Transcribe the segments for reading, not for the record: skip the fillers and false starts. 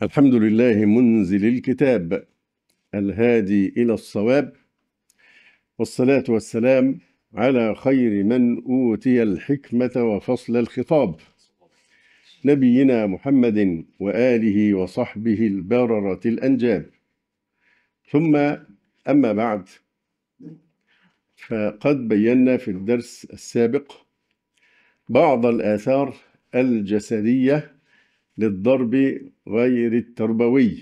الحمد لله منزل الكتاب الهادي إلى الصواب، والصلاة والسلام على خير من أوتي الحكمة وفصل الخطاب، نبينا محمد وآله وصحبه البررة الأنجاب. ثم أما بعد، فقد بينا في الدرس السابق بعض الآثار الجسدية للضرب غير التربوي،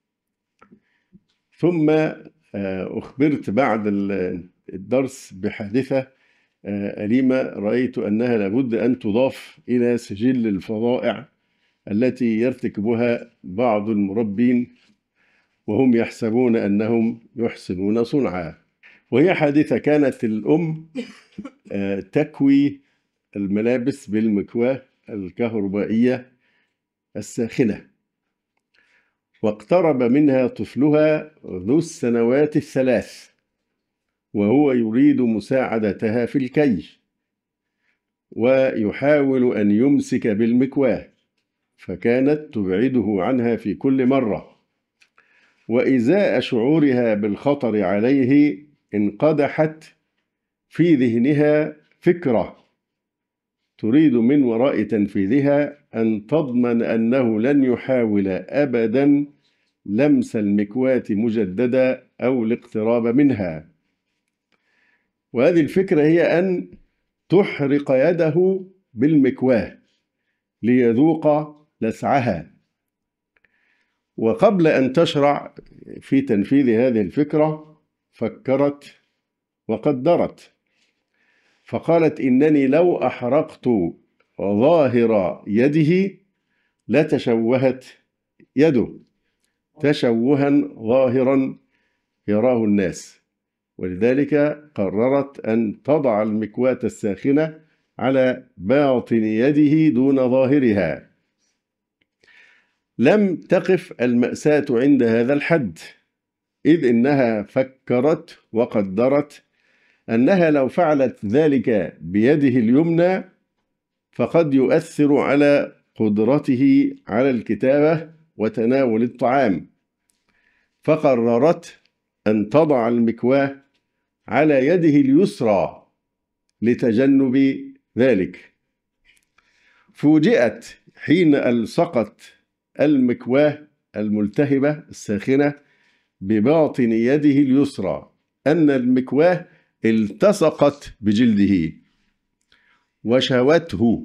ثم أخبرت بعد الدرس بحادثة أليمة رأيت أنها لابد أن تضاف إلى سجل الفظائع التي يرتكبها بعض المربين وهم يحسبون أنهم يحسنون صنعا. وهي حادثة كانت الأم تكوي الملابس بالمكواة الكهربائية الساخنة، واقترب منها طفلها ذو السنوات الثلاث وهو يريد مساعدتها في الكي، ويحاول أن يمسك بالمكواة، فكانت تبعده عنها في كل مرة. وإزاء شعورها بالخطر عليه انقدحت في ذهنها فكرة تريد من وراء تنفيذها أن تضمن أنه لن يحاول أبدا لمس المكواة مجددا أو الاقتراب منها. وهذه الفكرة هي أن تحرق يده بالمكواة ليذوق لسعها. وقبل أن تشرع في تنفيذ هذه الفكرة فكرت وقدرت، فقالت: إنني لو أحرقت ظاهر يده لتشوهت يده تشوها ظاهرا يراه الناس، ولذلك قررت أن تضع المكواة الساخنة على باطن يده دون ظاهرها. لم تقف المأساة عند هذا الحد، إذ إنها فكرت وقدرت أنها لو فعلت ذلك بيده اليمنى فقد يؤثر على قدرته على الكتابة وتناول الطعام، فقررت أن تضع المكواة على يده اليسرى لتجنب ذلك. فوجئت حين ألصقت المكواة الملتهبة الساخنة بباطن يده اليسرى أن المكواة التصقت بجلده وشوته،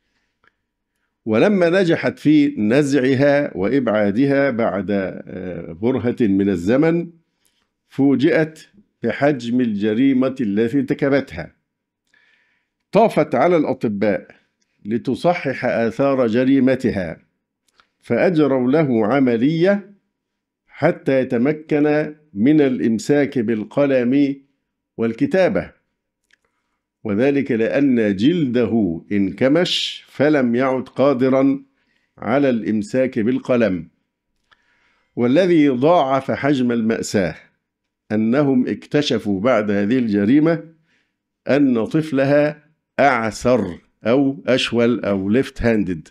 ولما نجحت في نزعها وإبعادها بعد برهة من الزمن فوجئت بحجم الجريمة التي ارتكبتها. طافت على الأطباء لتصحح آثار جريمتها، فأجروا له عملية حتى يتمكن من الإمساك بالقلم والكتابة، وذلك لأن جلده انكمش فلم يعد قادرا على الإمساك بالقلم. والذي ضاعف حجم المأساة أنهم اكتشفوا بعد هذه الجريمة أن طفلها أعسر أو أشول أو ليفت هاندد.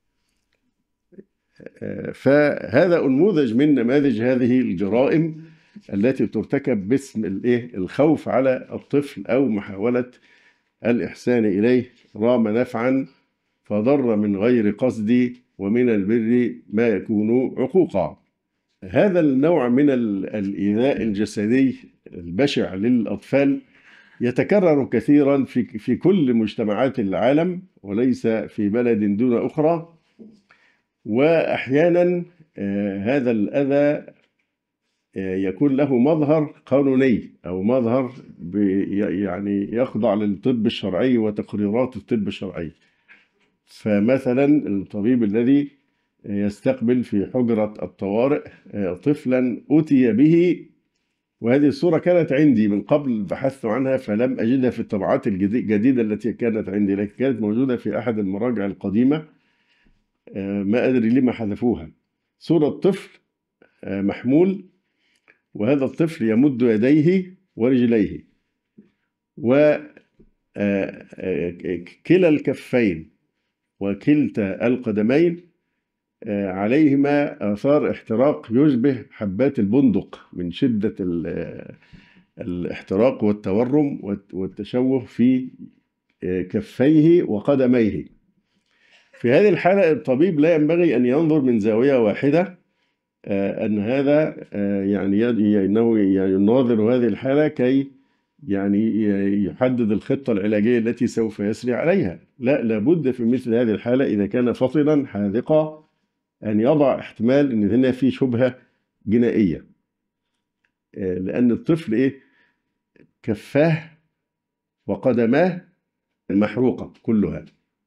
فهذا نموذج من نماذج هذه الجرائم التي ترتكب باسم الخوف على الطفل أو محاولة الإحسان إليه رام نفعا فضر من غير قصد ومن البر ما يكون عقوقا. هذا النوع من الإيذاء الجسدي البشع للأطفال يتكرر كثيرا في كل مجتمعات العالم وليس في بلد دون أخرى. وأحيانا هذا الأذى يكون له مظهر قانوني أو مظهر يعني يخضع للطب الشرعي وتقريرات الطب الشرعي. فمثلا الطبيب الذي يستقبل في حجرة الطوارئ طفلا أتي به، وهذه الصورة كانت عندي من قبل بحثت عنها فلم أجدها في الطبعات الجديدة التي كانت عندي، لكن كانت موجودة في أحد المراجع القديمة، ما أدري لما حذفوها. صورة طفل محمول، وهذا الطفل يمد يديه ورجليه، وكلا الكفين وكلتا القدمين عليهما آثار احتراق يشبه حبات البندق من شدة الاحتراق والتورم والتشوه في كفيه وقدميه. في هذه الحالة الطبيب لا ينبغي أن ينظر من زاوية واحدة، أن هذا يعني أنه يناظر هذه الحالة كي يعني يحدد الخطة العلاجية التي سوف يسري عليها. لا، لابد في مثل هذه الحالة إذا كان فطنا حاذقا أن يضع احتمال أن هنا في شبهة جنائية، لأن الطفل كفاه وقدماه محروقة كلها.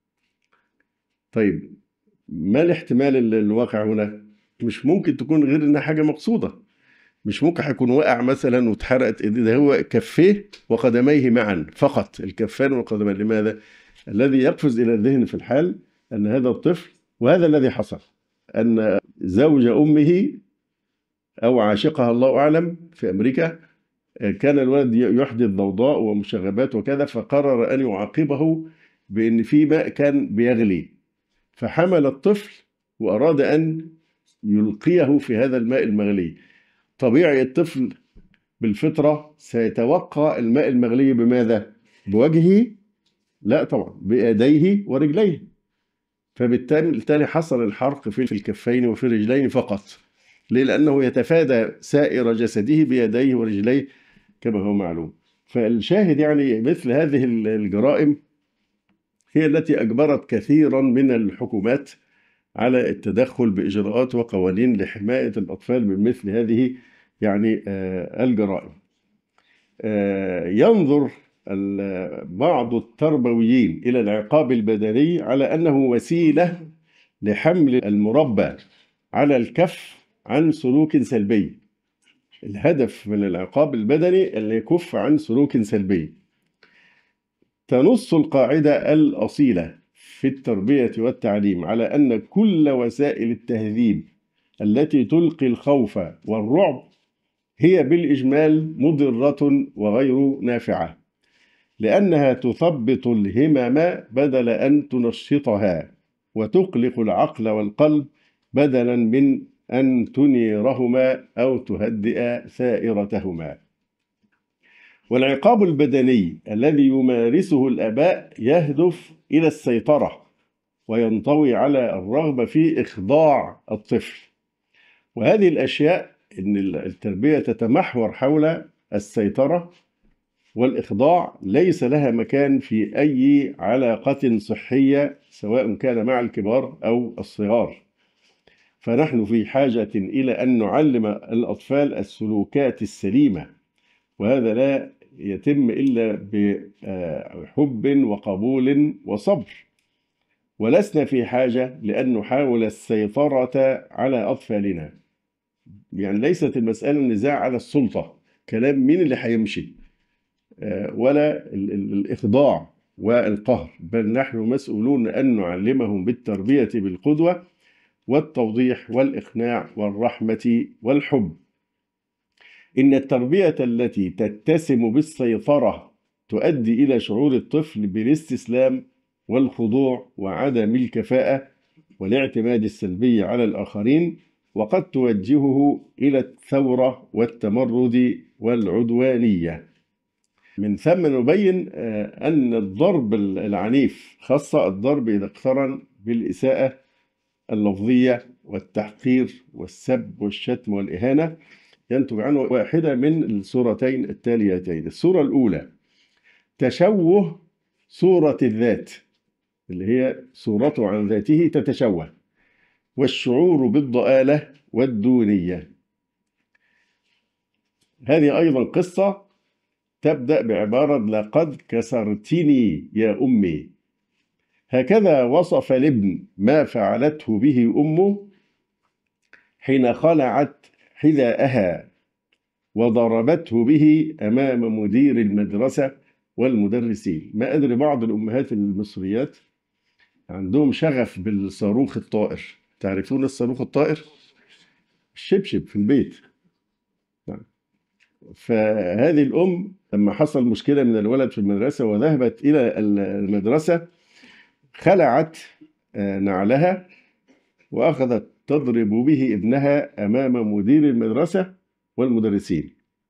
طيب ما الاحتمال الواقع هنا؟ مش ممكن تكون غير انها حاجة مقصودة، مش ممكن هيكون وقع مثلا واتحرقت ايديه، ده هو كفيه وقدميه معا فقط، الكفان والقدمان. لماذا؟ الذي يقفز الى الذهن في الحال ان هذا الطفل، وهذا الذي حصل، ان زوج امه او عاشقها الله اعلم في امريكا، كان الولد يحدث ضوضاء ومشاغبات وكذا، فقرر ان يعاقبه بان في ماء كان بيغلي، فحمل الطفل واراد ان يلقيه في هذا الماء المغلي. طبيعي الطفل بالفطرة سيتوقع الماء المغلي بماذا؟ بوجهه؟ لا طبعا، بيديه ورجليه. فبالتالي حصل الحرق في الكفين وفي الرجلين فقط. ليه؟ لأنه يتفادى سائر جسده بيديه ورجليه كما هو معلوم. فالشاهد يعني مثل هذه الجرائم هي التي أجبرت كثيرا من الحكومات على التدخل بإجراءات وقوانين لحماية الأطفال من مثل هذه يعني الجرائم. ينظر بعض التربويين إلى العقاب البدني على أنه وسيلة لحمل المربى على الكف عن سلوك سلبي. الهدف من العقاب البدني أن يكف عن سلوك سلبي. تنص القاعدة الأصيلة في التربية والتعليم على أن كل وسائل التهذيب التي تلقي الخوف والرعب هي بالإجمال مضرة وغير نافعة، لأنها تثبط الهمم بدل أن تنشطها، وتقلق العقل والقلب بدلا من أن تنيرهما أو تهدئ ثائرتهما. والعقاب البدني الذي يمارسه الآباء يهدف إلى السيطرة وينطوي على الرغبة في إخضاع الطفل. وهذه الأشياء إن التربية تتمحور حول السيطرة والإخضاع، ليس لها مكان في أي علاقة صحية سواء كان مع الكبار أو الصغار. فنحن في حاجة إلى أن نعلم الأطفال السلوكات السليمة، وهذا لا يتم إلا بحب وقبول وصبر. ولسنا في حاجة لأن نحاول السيطرة على أطفالنا. يعني ليست المسألة النزاع على السلطة، كلام مين اللي هيمشي، ولا الإخضاع والقهر، بل نحن مسؤولون أن نعلمهم بالتربية بالقدوة والتوضيح والإقناع والرحمة والحب. إن التربية التي تتسم بالسيطرة تؤدي إلى شعور الطفل بالاستسلام والخضوع وعدم الكفاءة والاعتماد السلبي على الآخرين، وقد توجهه إلى الثورة والتمرد والعدوانية. من ثم نبين أن الضرب العنيف، خاصة الضرب إذا اقترن بالإساءة اللفظية والتحقير والسب والشتم والإهانة، ينتج عنه واحدة من الصورتين التاليتين. الصورة الأولى تشوه صورة الذات، اللي هي صورته عن ذاته تتشوه، والشعور بالضآلة والدونية. هذه أيضا قصة تبدأ بعبارة لقد كسرتني يا أمي. هكذا وصف الابن ما فعلته به أمه حين خلعت حذاءها وضربته به أمام مدير المدرسة والمدرسين. ما أدري، بعض الأمهات المصريات عندهم شغف بالصاروخ الطائر. تعرفون الصاروخ الطائر؟ الشبشب في البيت. فهذه الأم لما حصل مشكلة من الولد في المدرسة وذهبت إلى المدرسة، خلعت نعلها وأخذت تضرب به ابنها أمام مدير المدرسة والمدرسين.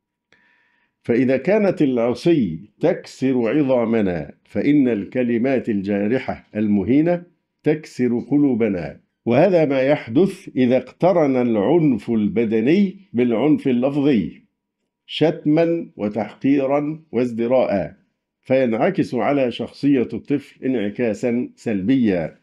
فإذا كانت العصي تكسر عظامنا فإن الكلمات الجارحة المهينة تكسر قلوبنا. وهذا ما يحدث إذا اقترن العنف البدني بالعنف اللفظي شتما وتحقيرا وازدراء، فينعكس على شخصية الطفل انعكاسا سلبيا.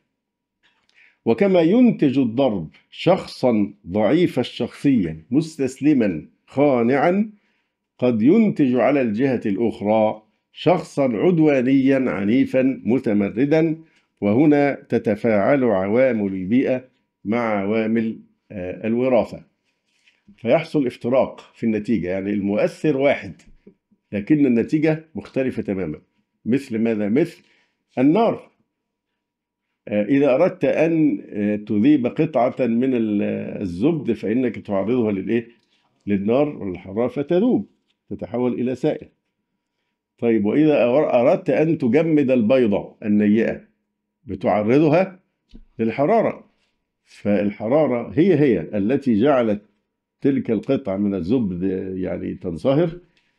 وكما ينتج الضرب شخصا ضعيف الشخصية مستسلما خانعا، قد ينتج على الجهة الأخرى شخصا عدوانيا عنيفا متمردا. وهنا تتفاعل عوامل البيئة مع عوامل الوراثة، فيحصل افتراق في النتيجة. يعني المؤثر واحد لكن النتيجة مختلفة تماما. مثل ماذا؟ مثل النار. إذا أردت أن تذيب قطعة من الزبد فإنك تعرضها للنار والحرارة فتذوب، تتحول إلى سائل. طيب، وإذا أردت أن تجمد البيضة النيئة بتعرضها للحرارة، فالحرارة هي التي جعلت تلك القطعة من الزبد يعني تنصهر،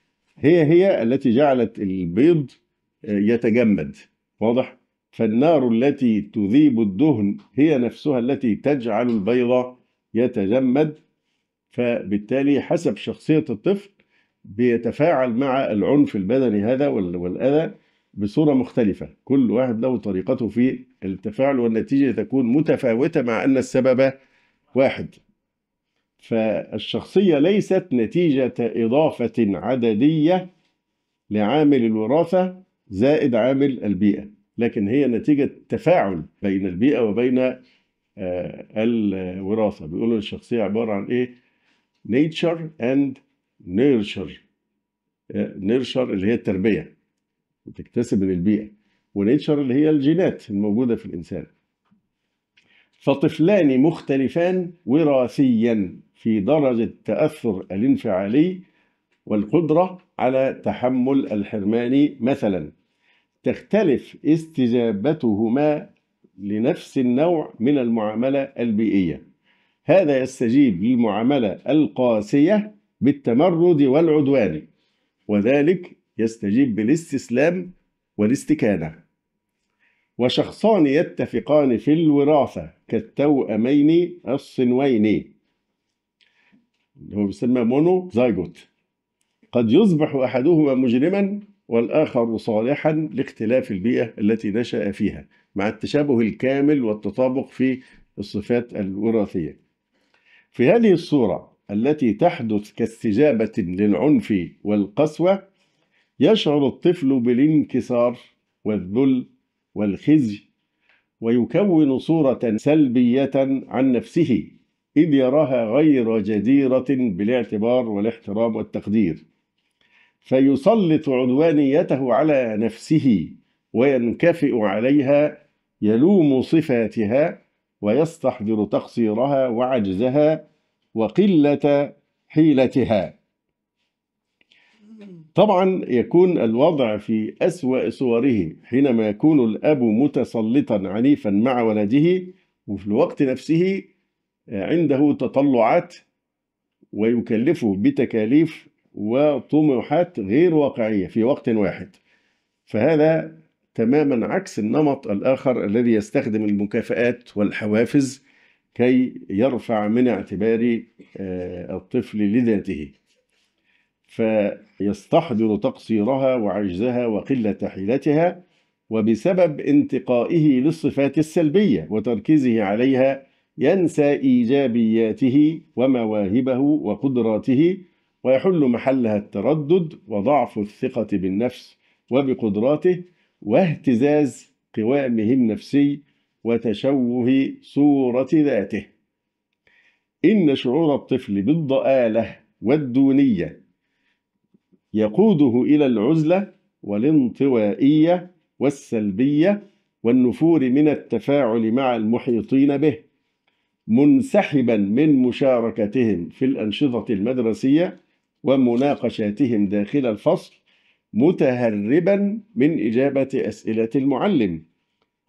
هي التي جعلت البيض يتجمد. واضح؟ فالنار التي تذيب الدهن هي نفسها التي تجعل البيض يتجمد. فبالتالي حسب شخصية الطفل بيتفاعل مع العنف البدني هذا والأذى بصورة مختلفة. كل واحد له طريقته في التفاعل، والنتيجة تكون متفاوتة مع أن السبب واحد. فالشخصية ليست نتيجة إضافة عددية لعامل الوراثة زائد عامل البيئة، لكن هي نتيجة تفاعل بين البيئة وبين الوراثة. بيقولوا الشخصية عبارة عن إيه؟ nature and nurture. nurture اللي هي التربية بتكتسب من البيئة، ونيتشر اللي هي الجينات الموجودة في الإنسان. فطفلان مختلفان وراثيا في درجة التأثر الانفعالي والقدرة على تحمل الحرمان مثلا. تختلف استجابتهما لنفس النوع من المعاملة البيئية. هذا يستجيب للمعاملة القاسية بالتمرد والعدوان، وذلك يستجيب بالاستسلام والاستكانة. وشخصان يتفقان في الوراثة كالتوأمين الصنوين، هو بيسمى مونو زايجوت، قد يصبح أحدهما مجرما والآخر صالحا لاختلاف البيئة التي نشأ فيها، مع التشابه الكامل والتطابق في الصفات الوراثية. في هذه الصورة التي تحدث كاستجابة للعنف والقسوة، يشعر الطفل بالانكسار والذل والخزي، ويكون صورة سلبية عن نفسه إذ يراها غير جديرة بالاعتبار والاحترام والتقدير، فيسلط عدوانيته على نفسه وينكفئ عليها، يلوم صفاتها ويستحضر تقصيرها وعجزها وقلة حيلتها. طبعا يكون الوضع في أسوأ صوره حينما يكون الأب متسلطا عنيفا مع ولده، وفي الوقت نفسه عنده تطلعات ويكلفه بتكاليف وطموحات غير واقعية في وقت واحد. فهذا تماما عكس النمط الآخر الذي يستخدم المكافآت والحوافز كي يرفع من اعتبار الطفل لذاته، فيستحضر تقصيرها وعجزها وقلة حيلتها، وبسبب انتقائه للصفات السلبية وتركيزه عليها ينسى إيجابياته ومواهبه وقدراته، ويحل محلها التردد وضعف الثقة بالنفس وبقدراته واهتزاز قوامه النفسي وتشوه صورة ذاته. إن شعور الطفل بالضآلة والدونية يقوده إلى العزلة والانطوائية والسلبية والنفور من التفاعل مع المحيطين به، منسحبا من مشاركتهم في الأنشطة المدرسية ومناقشاتهم داخل الفصل، متهربا من إجابة أسئلة المعلم،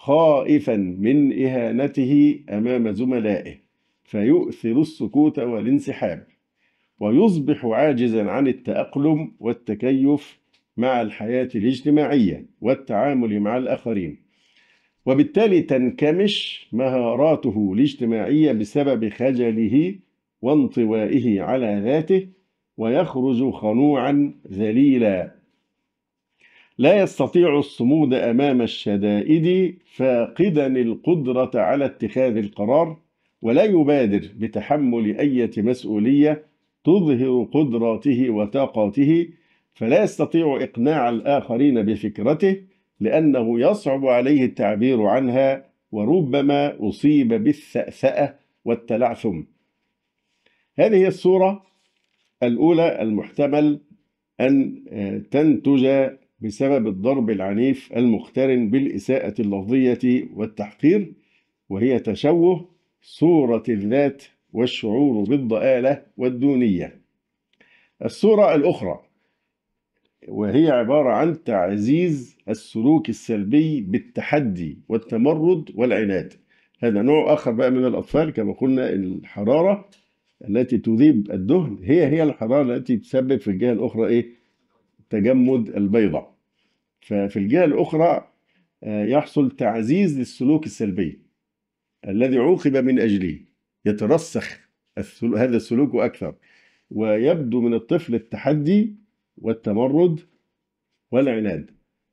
خائفا من إهانته أمام زملائه فيؤثر السكوت والانسحاب، ويصبح عاجزا عن التأقلم والتكيف مع الحياة الاجتماعية والتعامل مع الآخرين، وبالتالي تنكمش مهاراته الاجتماعية بسبب خجله وانطوائه على ذاته، ويخرج خنوعا ذليلا لا يستطيع الصمود أمام الشدائد، فاقدا القدرة على اتخاذ القرار، ولا يبادر بتحمل أي مسؤولية تظهر قدراته وطاقاته، فلا يستطيع إقناع الآخرين بفكرته لأنه يصعب عليه التعبير عنها، وربما أصيب بالثأثأة والتلعثم. هذه هي الصورة الأولى المحتمل أن تنتج بسبب الضرب العنيف المقترن بالإساءة اللفظية والتحقير، وهي تشوه صورة الذات والشعور بالضآلة والدونية. الصورة الأخرى وهي عبارة عن تعزيز السلوك السلبي بالتحدي والتمرد والعناد. هذا نوع آخر بقى من الأطفال. كما قلنا الحرارة التي تذيب الدهن هي الحرارة التي تسبب في الجهة الأخرى تجمد البيضة. ففي الجهة الأخرى يحصل تعزيز للسلوك السلبي الذي عوقب من أجله، يترسخ هذا السلوك أكثر، ويبدو من الطفل التحدي والتمرد والعناد.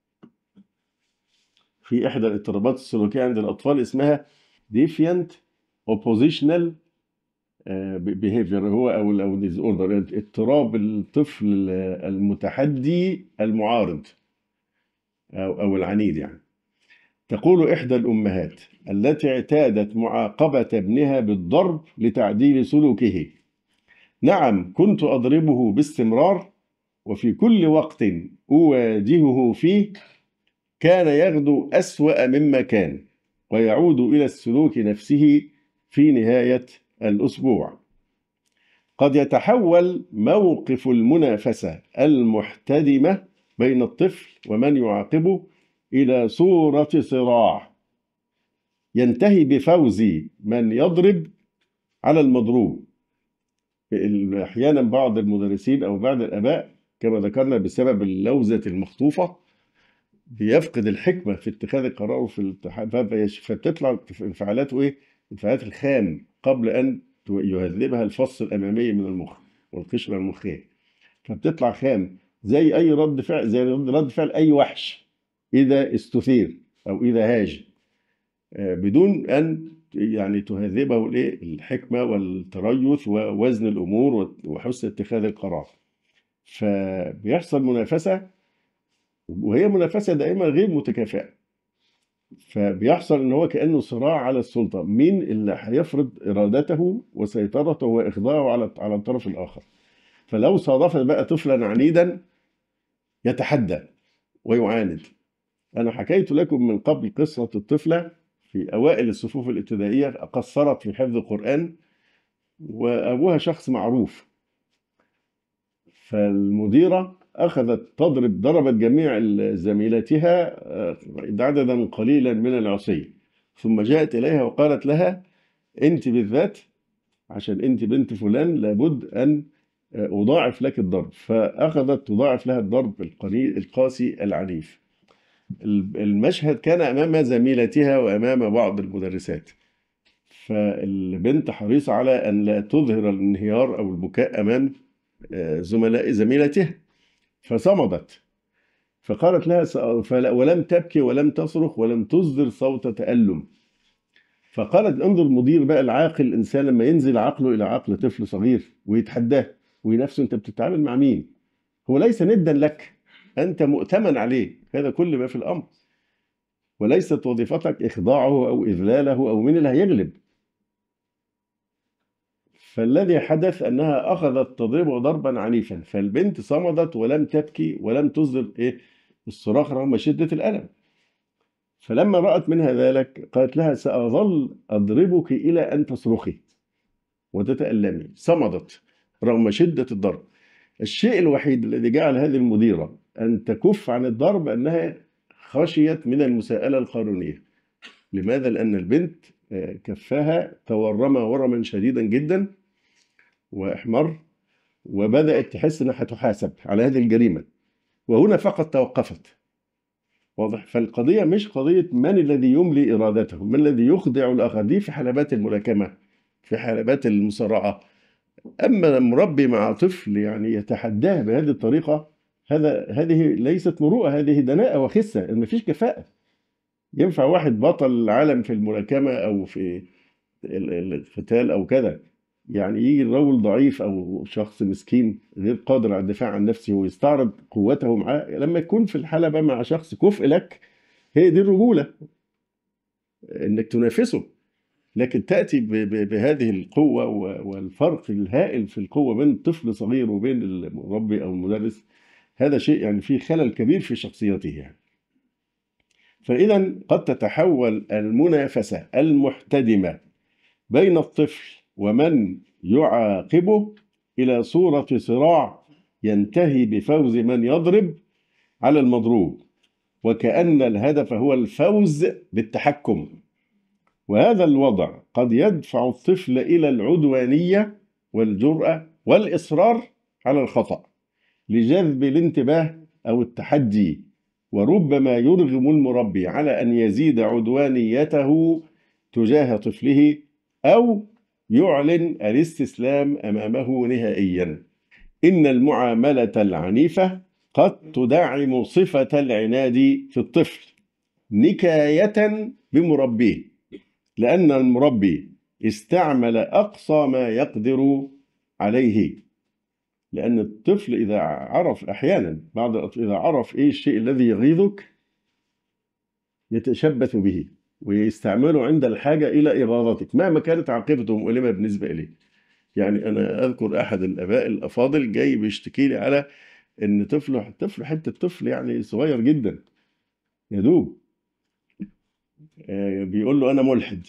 في إحدى الاضطرابات السلوكية عند الأطفال اسمها defiant oppositional behavior، هو أو disorder، اضطراب الطفل المتحدي المعارض أو العنيد يعني. تقول إحدى الأمهات التي اعتادت معاقبة ابنها بالضرب لتعديل سلوكه: نعم، كنت أضربه باستمرار، وفي كل وقت أواجهه فيه كان يغدو أسوأ مما كان، ويعود إلى السلوك نفسه في نهاية الأسبوع. قد يتحول موقف المنافسة المحتدمة بين الطفل ومن يعاقبه إلى صورة صراع ينتهي بفوز من يضرب على المضروب. أحيانا بعض المدرسين أو بعض الآباء كما ذكرنا بسبب اللوزة المخطوفة بيفقد الحكمة في اتخاذ القرار في الاتحاد، فبتطلع انفعالاته انفعالات الخام قبل أن يهذبها الفص الأمامي من المخ والقشرة المخية، فبتطلع خام زي أي رد فعل، زي رد فعل أي وحش إذا استثير أو إذا هاج، بدون أن تهذبه الحكمة والتريث ووزن الأمور وحسن اتخاذ القرار. فبيحصل منافسة، وهي منافسة دائما غير متكافئة، فبيحصل ان هو كأنه صراع على السلطة، مين اللي هيفرض إرادته وسيطرته وإخضاعه على الطرف الآخر. فلو صادف بقى طفلا عنيدا يتحدى ويعاند. أنا حكيت لكم من قبل قصة الطفلة في أوائل الصفوف الابتدائية قصرت في حفظ القرآن، وأبوها شخص معروف، فالمديرة أخذت ضربت جميع زميلاتها عددا قليلا من العصي، ثم جاءت إليها وقالت لها: أنت بالذات عشان أنت بنت فلان لابد أن أضاعف لك الضرب. فأخذت تضاعف لها الضرب القاسي العنيف. المشهد كان أمام زميلتها وأمام بعض المدرسات، فالبنت حريصة على أن لا تظهر الانهيار أو البكاء أمام زميلتها، فصمدت. فقالت لها ولم تبكي ولم تصرخ ولم تصدر صوت تألم. فقالت: انظر المدير بقى العاقل، الإنسان لما ينزل عقله إلى عقل طفل صغير ويتحداه وينافسه، أنت بتتعامل مع مين؟ هو ليس ندا لك، أنت مؤتمن عليه، هذا كل ما في الأمر، وليست وظيفتك إخضاعه أو إذلاله أو مين اللي هيغلب. فالذي حدث أنها أخذت تضربه ضربا عنيفا، فالبنت صمدت ولم تبكي ولم تصدر الصراخ رغم شدة الألم. فلما رأت منها ذلك قالت لها: سأظل أضربك إلى أن تصرخي وتتألمي. صمدت رغم شدة الضرب. الشيء الوحيد الذي جعل هذه المديرة أن تكف عن الضرب أنها خشيت من المساءلة القانونية، لماذا؟ لأن البنت كفاها تورم ورما شديدا جدا وإحمر، وبدأت تحس إنها هتحاسب على هذه الجريمة، وهنا فقط توقفت. واضح؟ فالقضية مش قضية من الذي يملي إرادته، من الذي يخضع الآخر، دي في حلبات الملاكمة، في حلبات المصارعة. أما مربي مع طفل يعني يتحداه بهذه الطريقة، هذه ليست مروءة، هذه دناءة وخسة، مفيش كفاءة. ينفع واحد بطل العالم في الملاكمة أو في القتال أو كذا، يعني يجي الرجل ضعيف أو شخص مسكين غير قادر على الدفاع عن نفسه ويستعرض قوته معاه؟ لما يكون في الحلبة مع شخص كفء لك، هي دي الرجولة، إنك تنافسه. لكن تأتي بهذه القوة والفرق الهائل في القوة بين طفل صغير وبين المربي أو المدرس، هذا شيء يعني فيه خلل كبير في شخصيته يعني. فإذا قد تتحول المنافسة المحتدمة بين الطفل ومن يعاقبه إلى صورة صراع ينتهي بفوز من يضرب على المضروب، وكأن الهدف هو الفوز بالتحكم. وهذا الوضع قد يدفع الطفل إلى العدوانية والجرأة والإصرار على الخطأ لجذب الانتباه أو التحدي، وربما يرغم المربي على أن يزيد عدوانيته تجاه طفله أو يعلن الاستسلام أمامه نهائيا. إن المعاملة العنيفة قد تدعم صفة العناد في الطفل نكاية بمربيه، لأن المربي استعمل أقصى ما يقدر عليه. لأن الطفل إذا عرف أحيانا إذا عرف إيه الشيء الذي يغيظك يتشبث به ويستعمله عند الحاجة إلى إغاظتك مهما كانت عاقبته مؤلمة بالنسبة إليه. يعني أنا أذكر أحد الآباء الأفاضل جاي بيشتكي لي على إن حتة طفل يعني صغير جدا يدوب، بيقول له أنا ملحد.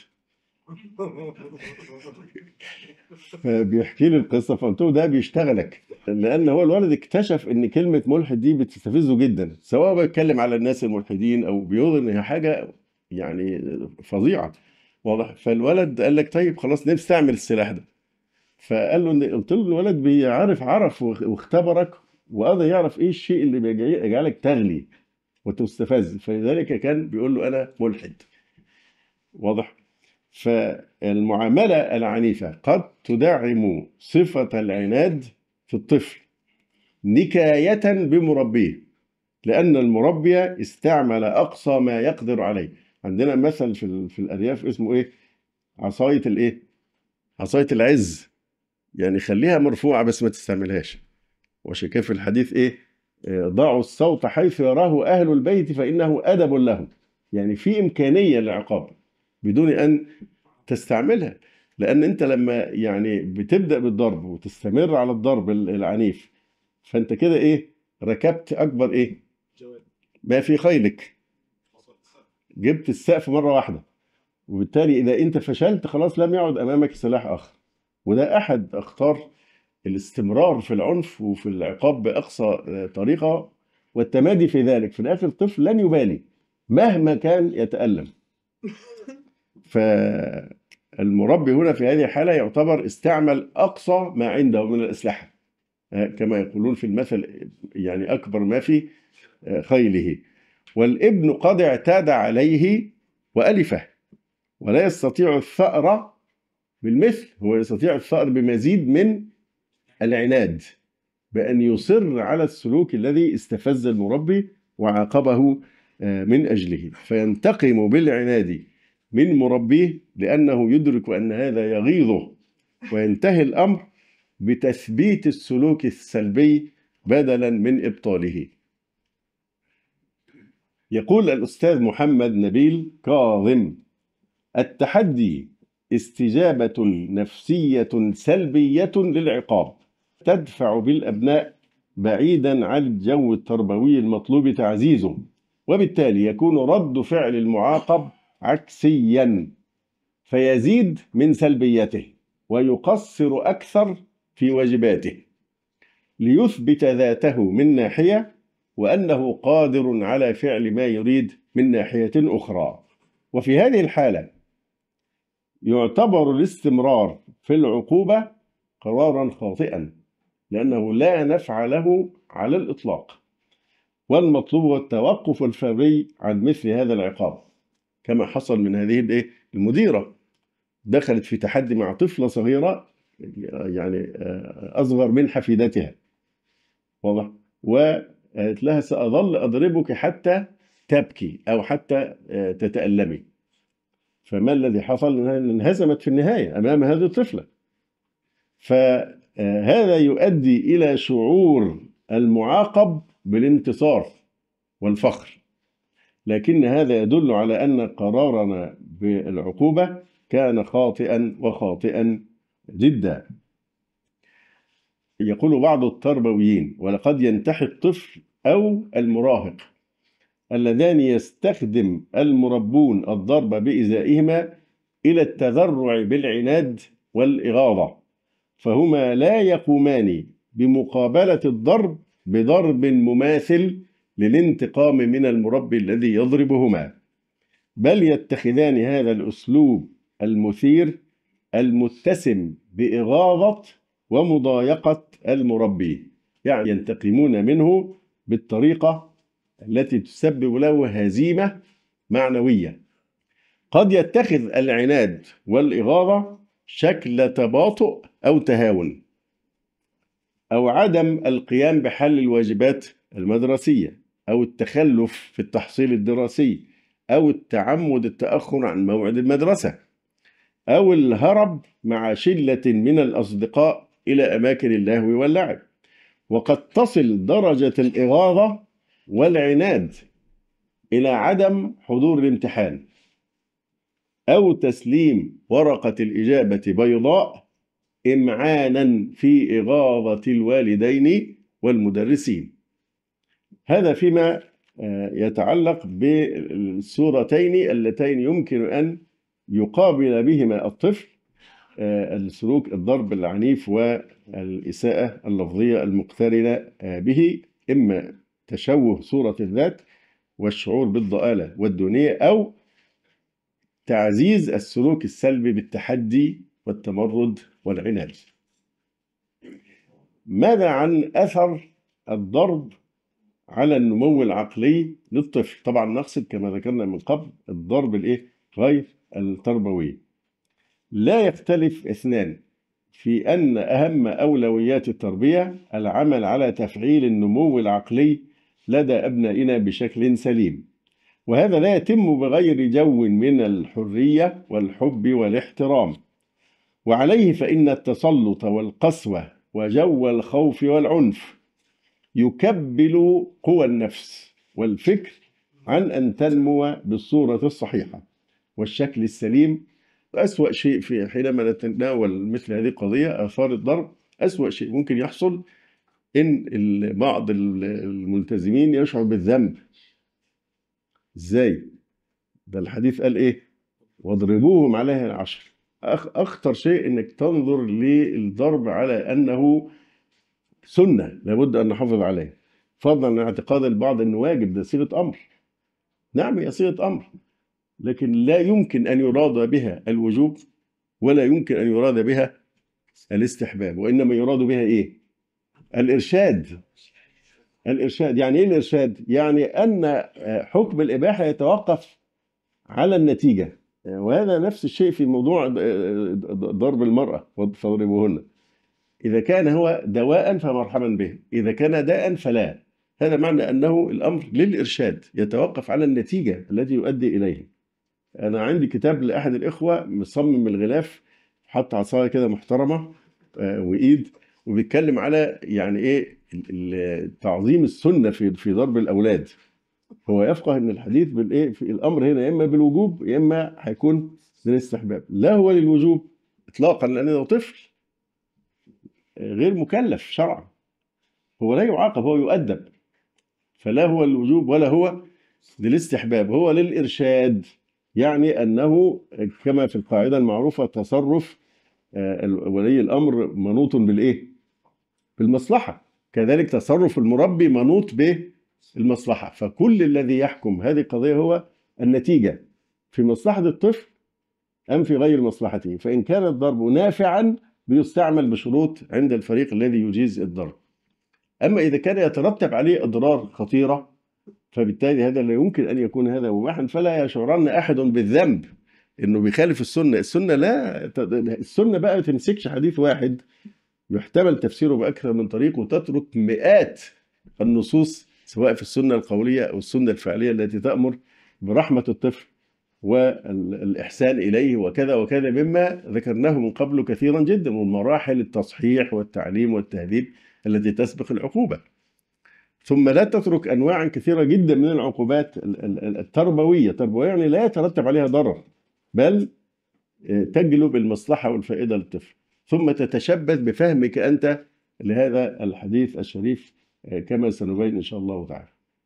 فبيحكي لي القصة، فقلت له ده بيشتغلك، لأن هو الولد اكتشف إن كلمة ملحد دي بتستفزه جدا، سواء بيتكلم على الناس الملحدين أو بيظن إنها حاجة يعني فظيعة. واضح؟ فالولد قال لك طيب خلاص نستعمل السلاح ده. فقال له قلت له الولد عرف واختبرك وقدر يعرف إيه الشيء اللي بيجعلك تغلي وتستفز، فلذلك كان بيقول له أنا ملحد. واضح؟ فالمعاملة العنيفة قد تدعم صفة العناد في الطفل نكاية بمربيه، لأن المربي استعمل أقصى ما يقدر عليه. عندنا مثل في الأرياف اسمه إيه؟ عصاية الإيه؟ عصاية العز، يعني خليها مرفوعة بس ما تستعملهاش. وعشان كده في الحديث إيه؟ ضعوا الصوت حيث يراه أهل البيت فإنه أدب لهم. يعني في إمكانية للعقاب بدون أن تستعملها، لأن أنت لما يعني بتبدأ بالضرب وتستمر على الضرب العنيف، فأنت كده إيه؟ ركبت أكبر إيه؟ ما في خيلك، جبت السقف مرة واحدة، وبالتالي إذا أنت فشلت خلاص لم يعد أمامك سلاح آخر. وده أحد أخطار الاستمرار في العنف وفي العقاب بأقصى طريقة والتمادي في ذلك. في الآخر الطفل لن يبالي مهما كان يتألم. فالمربي هنا في هذه الحالة يعتبر استعمل أقصى ما عنده من الأسلحة، كما يقولون في المثل يعني أكبر ما في خيله. والابن قد اعتاد عليه وألفه ولا يستطيع الثأر بالمثل، هو يستطيع الثأر بمزيد من العناد، بأن يصر على السلوك الذي استفز المربي وعاقبه من أجله، فينتقم بالعناد من مربيه لأنه يدرك أن هذا يغيظه، وينتهي الأمر بتثبيت السلوك السلبي بدلا من إبطاله. يقول الأستاذ محمد نبيل كاظم: التحدي استجابة نفسية سلبية للعقاب تدفع بالأبناء بعيدا عن الجو التربوي المطلوب تعزيزه، وبالتالي يكون رد فعل المعاقب عكسيا فيزيد من سلبيته ويقصر أكثر في واجباته ليثبت ذاته من ناحية وأنه قادر على فعل ما يريد من ناحية أخرى. وفي هذه الحالة يعتبر الاستمرار في العقوبة قرارا خاطئا، لأنه لا نفع له على الإطلاق، والمطلوب هو التوقف الفوري عن مثل هذا العقاب، كما حصل من هذه المديرة، دخلت في تحدي مع طفلة صغيرة يعني أصغر من حفيدتها، واضح، وقالت لها سأظل أضربك حتى تبكي أو حتى تتألمي. فما الذي حصل؟ أنها انهزمت في النهاية أمام هذه الطفلة. فهذا يؤدي إلى شعور المعاقب بالانتصار والفخر، لكن هذا يدل على أن قرارنا بالعقوبة كان خاطئا وخاطئا جدا. يقول بعض التربويين: ولقد ينتحي الطفل أو المراهق اللذان يستخدم المربون الضرب بإزائهما إلى التذرع بالعناد والإغاظة، فهما لا يقومان بمقابلة الضرب بضرب مماثل للانتقام من المربي الذي يضربهما، بل يتخذان هذا الأسلوب المثير المتسم بإغاظة ومضايقة المربي، يعني ينتقمون منه بالطريقة التي تسبب له هزيمة معنوية. قد يتخذ العناد والإغاظة شكل تباطؤ أو تهاون، أو عدم القيام بحل الواجبات المدرسية، أو التخلف في التحصيل الدراسي، أو التعمد التأخر عن موعد المدرسة، أو الهرب مع شلة من الأصدقاء إلى أماكن اللهو واللعب. وقد تصل درجة الإغاظة والعناد إلى عدم حضور الامتحان، أو تسليم ورقة الإجابة بيضاء إمعانا في إغاظة الوالدين والمدرسين. هذا فيما يتعلق بالصورتين اللتين يمكن أن يقابل بهما الطفل السلوك الضرب العنيف والإساءة اللفظية المقترنة به، إما تشوه صورة الذات والشعور بالضآلة والدونية، أو تعزيز السلوك السلبي بالتحدي والتمرد والعناد. ماذا عن أثر الضرب على النمو العقلي للطفل؟ طبعا نقصد كما ذكرنا من قبل الضرب غير التربوي. لا يختلف اثنان في أن أهم أولويات التربية العمل على تفعيل النمو العقلي لدى أبنائنا بشكل سليم، وهذا لا يتم بغير جو من الحرية والحب والاحترام. وعليه فإن التسلط والقسوة وجو الخوف والعنف يكبل قوى النفس والفكر عن أن تنمو بالصورة الصحيحة والشكل السليم. أسوأ شيء في حينما نتناول مثل هذه القضية آثار الضرب، أسوأ شيء ممكن يحصل إن بعض الملتزمين يشعر بالذنب. إزاي؟ ده الحديث قال إيه؟ واضربوهم عليها العشر. أخطر شيء إنك تنظر للضرب على أنه سنة لابد أن نحافظ عليها، فضلا عن اعتقاد البعض أنه واجب. ده صيغة أمر، نعم هي صيغة أمر، لكن لا يمكن أن يراد بها الوجوب ولا يمكن أن يراد بها الاستحباب، وإنما يراد بها إيه؟ الإرشاد. الإرشاد يعني إيه الإرشاد؟ يعني أن حكم الإباحة يتوقف على النتيجة، وهذا نفس الشيء في موضوع ضرب المرأة فاضربوهن. إذا كان هو دواء فمرحبا به، إذا كان داء فلا. هذا معنى أنه الأمر للإرشاد يتوقف على النتيجة التي يؤدي إليه. أنا عندي كتاب لأحد الإخوة مصمم الغلاف، حط عصاية كده محترمة وإيد، وبيتكلم على يعني إيه تعظيم السنة في ضرب الأولاد. هو يفقه أن الحديث بالإيه في الأمر هنا إما بالوجوب إما هيكون للاستحباب، لا هو للوجوب إطلاقا، لأنه طفل غير مكلف شرعا، هو لا يعاقب، هو يؤدب، فلا هو للوجوب ولا هو للاستحباب، هو للإرشاد. يعني أنه كما في القاعدة المعروفة تصرف ولي الأمر منوط بالإيه؟ بالمصلحة، كذلك تصرف المربي منوط بالمصلحة. فكل الذي يحكم هذه القضية هو النتيجة، في مصلحة الطفل أم في غير مصلحته. فإن كان الضرب نافعا بيستعمل بشروط عند الفريق الذي يجيز الضرب. أما إذا كان يترتب عليه أضرار خطيرة فبالتالي هذا لا يمكن أن يكون هذا مباحا، فلا يشعرن أحد بالذنب إنه بيخالف السنة. السنة لا السنة بقى ما تمسكش حديث واحد يحتمل تفسيره بأكثر من طريق وتترك مئات النصوص سواء في السنة القولية أو السنة الفعلية التي تأمر برحمة الطفل والإحسان إليه وكذا وكذا، مما ذكرناه من قبل كثيرا جدا من مراحل التصحيح والتعليم والتهذيب التي تسبق العقوبة. ثم لا تترك أنواعا كثيرة جدا من العقوبات التربوية يعني لا يترتب عليها ضرر بل تجلب المصلحة والفائدة للطفل، ثم تتشبث بفهمك أنت لهذا الحديث الشريف كما سنبين إن شاء الله تعالى.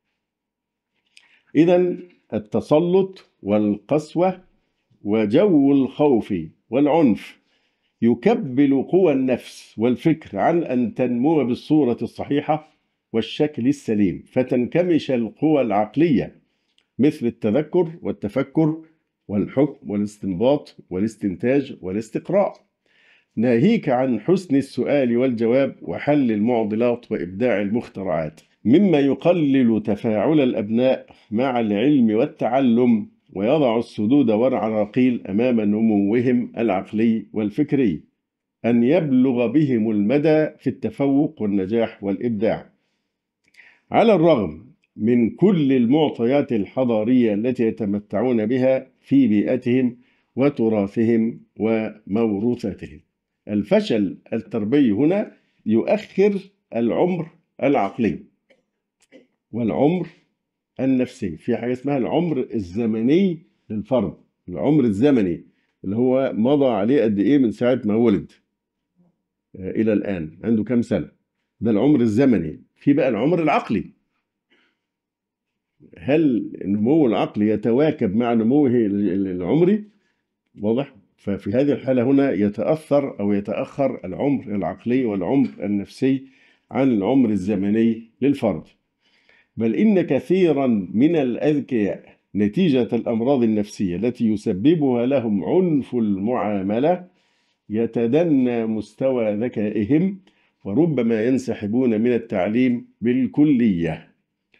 إذن التسلط والقسوة وجو الخوف والعنف يكبل قوى النفس والفكر عن أن تنمو بالصورة الصحيحة والشكل السليم، فتنكمش القوى العقلية مثل التذكر والتفكر والحكم والاستنباط والاستنتاج والاستقراء، ناهيك عن حسن السؤال والجواب وحل المعضلات وإبداع المخترعات، مما يقلل تفاعل الأبناء مع العلم والتعلم ويضع السدود والعراقيل أمام نموهم العقلي والفكري، أن يبلغ بهم المدى في التفوق والنجاح والإبداع. على الرغم من كل المعطيات الحضارية التي يتمتعون بها في بيئتهم وتراثهم وموروثاتهم، الفشل التربوي هنا يؤخر العمر العقلي والعمر النفسي. في حاجة اسمها العمر الزمني للفرد، العمر الزمني اللي هو مضى عليه قد إيه من ساعة ما ولد إلى الآن، عنده كام سنة، ده العمر الزمني. في بقى العمر العقلي، هل النمو العقلي يتواكب مع نموه العمري؟ واضح؟ ففي هذه الحالة هنا يتأثر أو يتأخر العمر العقلي والعمر النفسي عن العمر الزمني للفرد. بل إن كثيرا من الأذكياء نتيجة الأمراض النفسية التي يسببها لهم عنف المعاملة يتدنى مستوى ذكائهم وربما ينسحبون من التعليم بالكلية.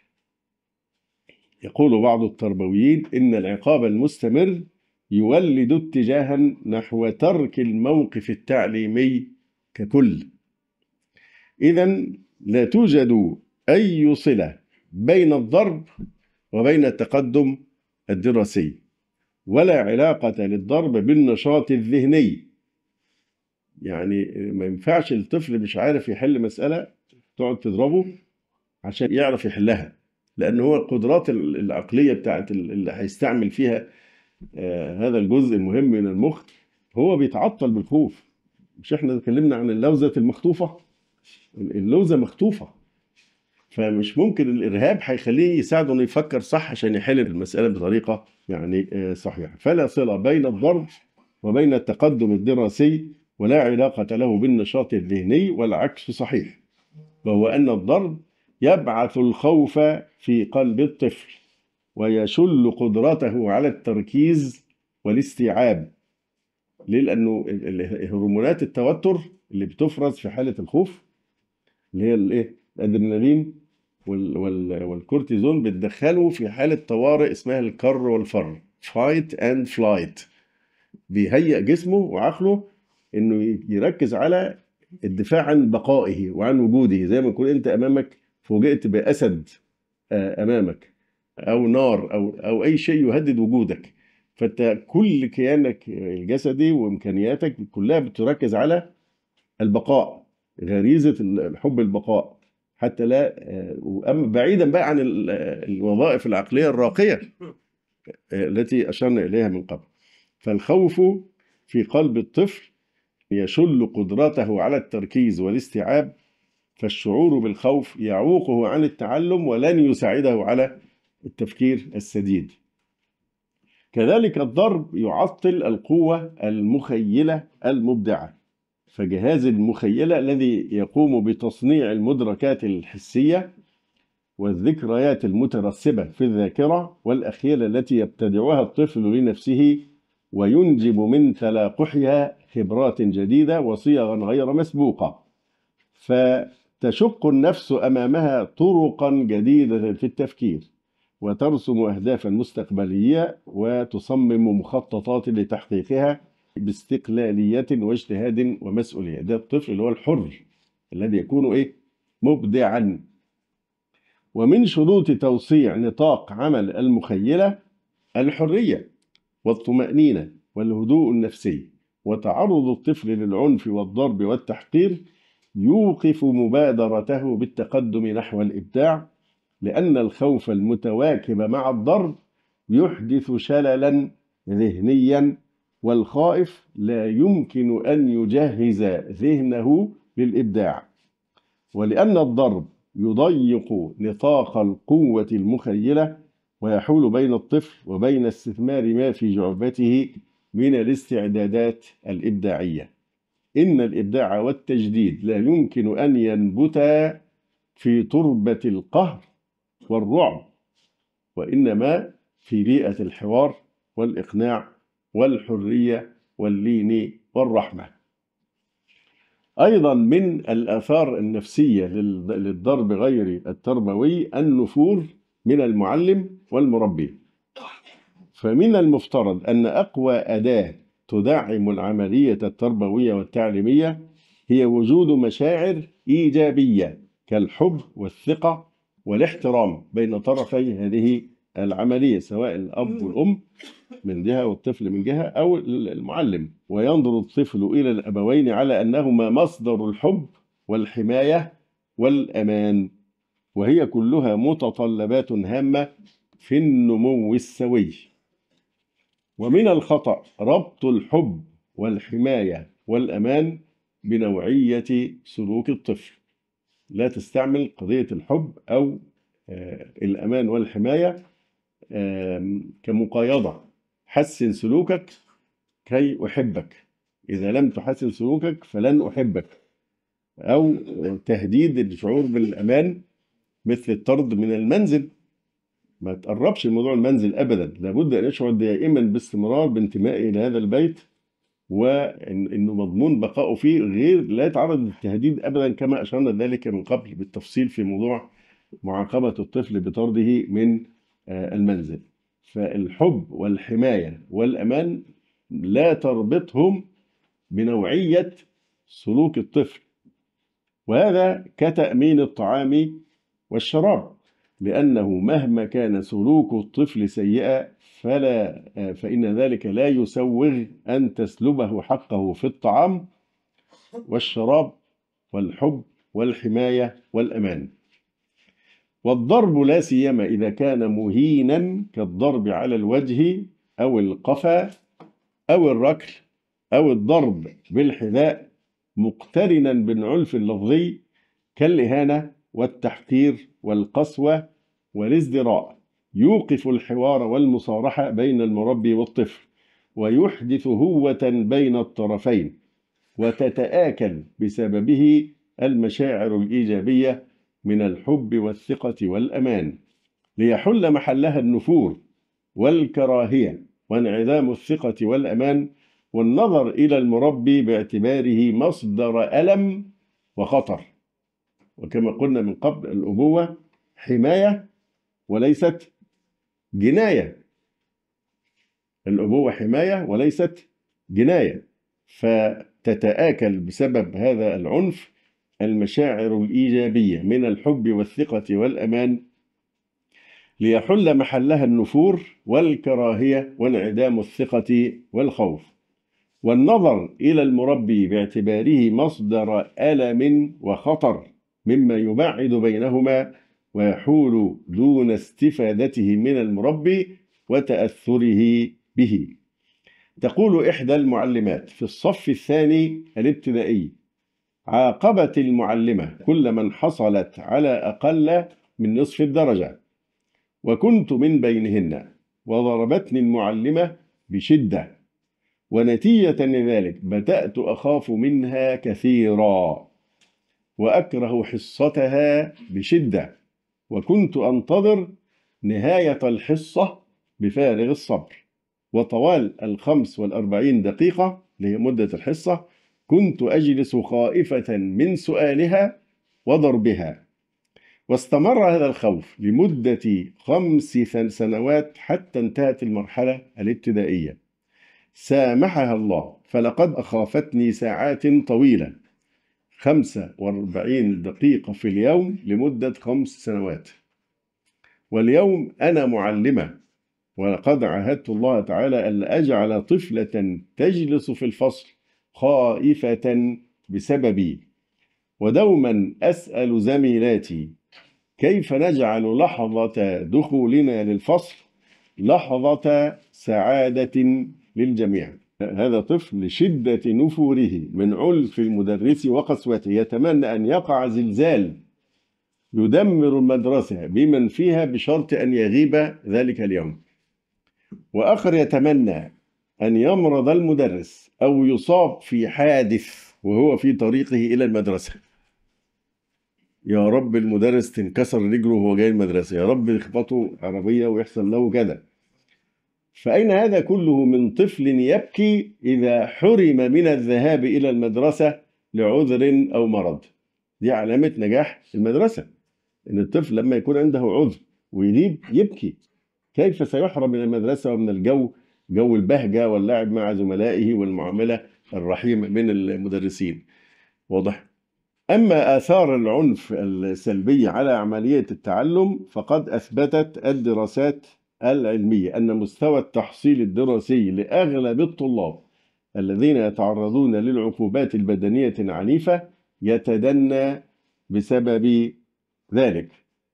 يقول بعض التربويين إن العقاب المستمر يولد اتجاها نحو ترك الموقف التعليمي ككل. إذن لا توجد أي صلة بين الضرب وبين التقدم الدراسي، ولا علاقة للضرب بالنشاط الذهني. يعني ما ينفعش الطفل مش عارف يحل مسألة تقعد تضربه عشان يعرف يحلها، لأن هو القدرات العقلية بتاعت اللي هيستعمل فيها هذا الجزء المهم من المخ هو بيتعطل بالخوف. مش احنا اتكلمنا عن اللوزة المخطوفة؟ اللوزة مخطوفة، فمش ممكن الإرهاب هيخليه يساعده انه يفكر صح عشان يحل المسألة بطريقة يعني صحيحة. فلا صلة بين الضرب وبين التقدم الدراسي، ولا علاقة له بالنشاط الذهني، والعكس صحيح، وهو أن الضرب يبعث الخوف في قلب الطفل ويشل قدرته على التركيز والاستيعاب. ليه؟ لأنه هرمونات التوتر اللي بتفرز في حالة الخوف اللي هي الايه؟ الادرينالين والكورتيزون بتدخله في حالة طوارئ اسمها الكر والفر، fight and flight. بيهيئ جسمه وعقله انه يركز على الدفاع عن بقائه وعن وجوده، زي ما يكون انت امامك فوجئت باسد امامك او نار او اي شيء يهدد وجودك، فانت كل كيانك الجسدي وامكانياتك كلها بتركز على البقاء، غريزة الحب البقاء، حتى لا أما بعيدا بقى عن الوظائف العقلية الراقية التي أشرنا إليها من قبل. فالخوف في قلب الطفل يشل قدرته على التركيز والاستيعاب، فالشعور بالخوف يعوقه عن التعلم ولن يساعده على التفكير السديد. كذلك الضرب يعطل القوة المخيلة المبدعة، فجهاز المخيلة الذي يقوم بتصنيع المدركات الحسية والذكريات المترسبة في الذاكرة والأخيرة التي يبتدعها الطفل لنفسه، وينجب من تلاقحها خبرات جديدة وصيغا غير مسبوقة، فتشق النفس أمامها طرقا جديدة في التفكير، وترسم أهدافا مستقبلية وتصمم مخططات لتحقيقها باستقلالية واجتهاد ومسؤولية. ده الطفل اللي هو الحر الذي يكون مبدعا. ومن شروط توسيع نطاق عمل المخيلة الحرية والطمأنينة والهدوء النفسي، وتعرض الطفل للعنف والضرب والتحقير يوقف مبادرته بالتقدم نحو الإبداع، لأن الخوف المتواكب مع الضرب يحدث شللا ذهنيا، والخائف لا يمكن أن يجهز ذهنه للإبداع. ولأن الضرب يضيق نطاق القوة المخيلة ويحول بين الطفل وبين استثمار ما في جعبته من الاستعدادات الإبداعية، إن الإبداع والتجديد لا يمكن أن ينبتا في تربة القهر والرعب، وإنما في بيئة الحوار والإقناع والحرية واللين والرحمة. أيضا من الآثار النفسية للضرب غير التربوي النفور من المعلم والمربي. فمن المفترض أن أقوى أداة تدعم العملية التربوية والتعليمية هي وجود مشاعر إيجابية كالحب والثقة والاحترام بين طرفي هذه العملية، سواء الأب والأم من جهة والطفل من جهة أو المعلم. وينظر الطفل إلى الأبوين على أنهما مصدر الحب والحماية والأمان، وهي كلها متطلبات هامة في النمو السوي. ومن الخطأ ربط الحب والحماية والأمان بنوعية سلوك الطفل. لا تستعمل قضية الحب أو الأمان والحماية كمقايضة. حسن سلوكك كي أحبك، إذا لم تحسن سلوكك فلن أحبك. أو تهديد الشعور بالأمان مثل الطرد من المنزل، ما تقربش الموضوع المنزل أبدا، لابد أن يشعر دائما باستمرار بانتمائه إلى هذا البيت وإنه مضمون بقائه فيه، غير لا يتعرض للتهديد أبدا، كما أشرنا ذلك من قبل بالتفصيل في موضوع معاقبة الطفل بطرده من المنزل. فالحب والحماية والأمان لا تربطهم بنوعية سلوك الطفل، وهذا كتأمين الطعام والشراب، لأنه مهما كان سلوك الطفل سيئا فإن ذلك لا يسوغ أن تسلبه حقه في الطعام والشراب والحب والحماية والأمان. والضرب لا سيما إذا كان مهينا كالضرب على الوجه أو القفا أو الركل أو الضرب بالحذاء مقترنا بالعنف اللفظي كالإهانة والتحقير والقسوة والازدراء، يوقف الحوار والمصارحة بين المربي والطفل، ويحدث هوة بين الطرفين، وتتآكل بسببه المشاعر الإيجابية من الحب والثقة والأمان، ليحل محلها النفور والكراهية وانعدام الثقة والأمان، والنظر إلى المربي باعتباره مصدر ألم وخطر. وكما قلنا من قبل، الأبوة حماية وليست جناية. الأبوة حماية وليست جناية، فتتآكل بسبب هذا العنف المشاعر الإيجابية من الحب والثقة والأمان، ليحل محلها النفور والكراهية وانعدام الثقة والخوف. والنظر إلى المربي باعتباره مصدر ألم وخطر مما يبعد بينهما ويحول دون استفادته من المربي وتأثره به. تقول إحدى المعلمات في الصف الثاني الابتدائي: عاقبت المعلمة كل من حصلت على أقل من نصف الدرجة، وكنت من بينهن، وضربتني المعلمة بشدة، ونتيجة لذلك بدأت أخاف منها كثيرا وأكره حصتها بشدة، وكنت أنتظر نهاية الحصة بفارغ الصبر. وطوال 45 دقيقة اللي هي مدة الحصة كنت أجلس خائفة من سؤالها وضربها. واستمر هذا الخوف لمدة 5 سنوات حتى انتهت المرحلة الابتدائية. سامحها الله، فلقد أخافتني ساعات طويلة، 45 دقيقة في اليوم لمدة 5 سنوات. واليوم أنا معلمة، ولقد عاهدت الله تعالى ألا أجعل طفلة تجلس في الفصل خائفة بسببي. ودوما أسأل زميلاتي كيف نجعل لحظة دخولنا للفصل لحظة سعادة للجميع. هذا طفل لشدة نفوره من عنف المدرس وقسوته يتمنى أن يقع زلزال يدمر المدرسة بمن فيها بشرط أن يغيب ذلك اليوم. وآخر يتمنى أن يمرض المدرس أو يصاب في حادث وهو في طريقه إلى المدرسة. يا رب المدرس تنكسر رجله وهو جاي المدرسة، يا رب يخبطه عربية ويحصل له كذا. فأين هذا كله من طفل يبكي إذا حرم من الذهاب إلى المدرسة لعذر أو مرض؟ دي علامة نجاح المدرسة، إن الطفل لما يكون عنده عذر ويغيب يبكي. كيف سيحرم من المدرسة ومن جو البهجة واللعب مع زملائه والمعاملة الرحيمة من المدرسين؟ واضح؟ أما آثار العنف السلبية على عملية التعلم فقد أثبتت الدراسات العلمية أن مستوى التحصيل الدراسي لأغلب الطلاب الذين يتعرضون للعقوبات البدنية العنيفة يتدنى بسبب ذلك.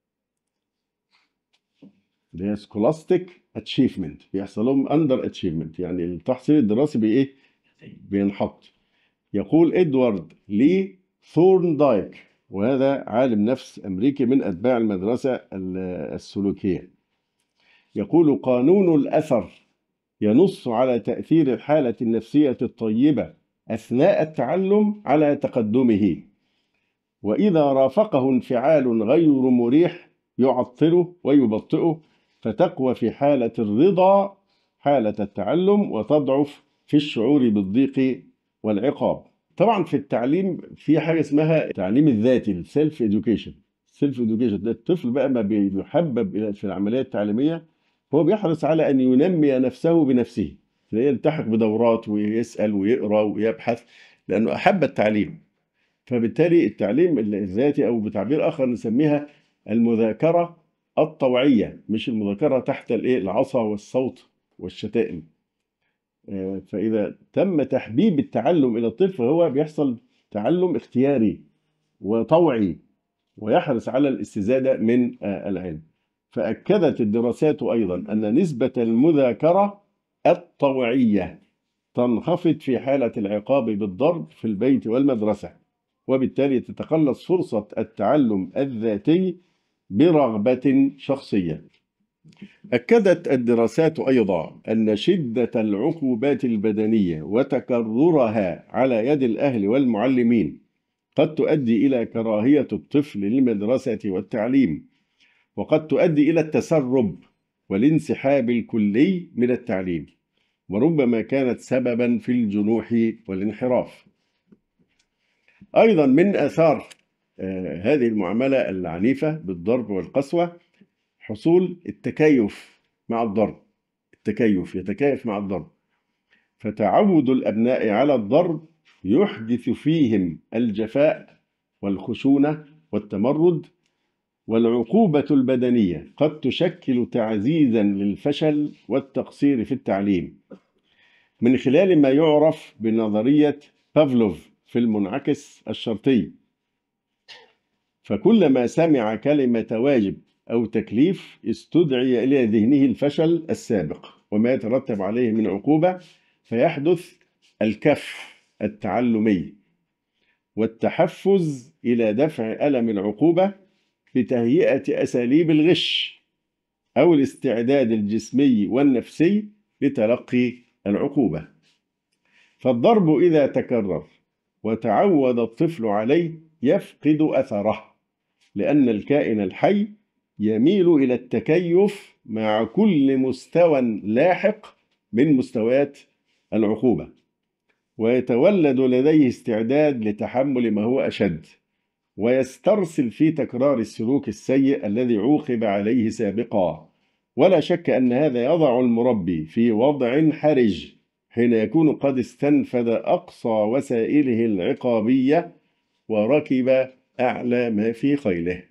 اللي هي scholastic achievement، بيحصل لهم under achievement، يعني التحصيل الدراسي بينحط. يقول إدوارد لي ثورندايك، وهذا عالم نفس أمريكي من أتباع المدرسة السلوكية، يقول قانون الأثر ينص على تأثير الحالة النفسية الطيبة أثناء التعلم على تقدمه، وإذا رافقه انفعال غير مريح يعطله ويبطئه، فتقوى في حالة الرضا حالة التعلم وتضعف في الشعور بالضيق والعقاب. طبعا في التعليم في حاجة اسمها التعليم الذاتي، السيلف إدوكيشن. السيلف إدوكيشن ده الطفل بقى ما بيحبب في العملية التعليمية هو بيحرص على أن ينمي نفسه بنفسه، يلتحق بدورات ويسأل ويقرأ ويبحث لأنه أحب التعليم. فبالتالي التعليم الذاتي أو بتعبير آخر نسميها المذاكرة الطوعية، مش المذاكرة تحت العصا والصوت والشتائم. فإذا تم تحبيب التعلم إلى الطفل فهو بيحصل تعلم اختياري وطوعي ويحرص على الاستزادة من العلم. فأكدت الدراسات أيضا أن نسبة المذاكرة الطوعية تنخفض في حالة العقاب بالضرب في البيت والمدرسة، وبالتالي تتقلص فرصة التعلم الذاتي برغبة شخصية. أكدت الدراسات أيضا أن شدة العقوبات البدنية وتكررها على يد الأهل والمعلمين قد تؤدي إلى كراهية الطفل للمدرسة والتعليم، وقد تؤدي إلى التسرب والانسحاب الكلي من التعليم، وربما كانت سببا في الجنوح والانحراف. أيضا من آثار هذه المعاملة العنيفة بالضرب والقسوة حصول التكيف مع الضرب. يتكيف مع الضرب، فتعود الأبناء على الضرب يحدث فيهم الجفاء والخشونة والتمرد. والعقوبة البدنية قد تشكل تعزيزا للفشل والتقصير في التعليم من خلال ما يعرف بنظرية بافلوف في المنعكس الشرطي. فكلما سمع كلمة واجب أو تكليف استدعي إلى ذهنه الفشل السابق وما يترتب عليه من عقوبة، فيحدث الكف التعلمي والتحفز إلى دفع ألم العقوبة بتهيئة أساليب الغش أو الاستعداد الجسمي والنفسي لتلقي العقوبة. فالضرب إذا تكرر وتعود الطفل عليه يفقد أثره، لأن الكائن الحي يميل إلى التكيف مع كل مستوى لاحق من مستويات العقوبة، ويتولد لديه استعداد لتحمل ما هو أشد، ويسترسل في تكرار السلوك السيء الذي عوقب عليه سابقا. ولا شك أن هذا يضع المربي في وضع حرج حين يكون قد استنفذ أقصى وسائله العقابية وركب أعلى ما في خيله.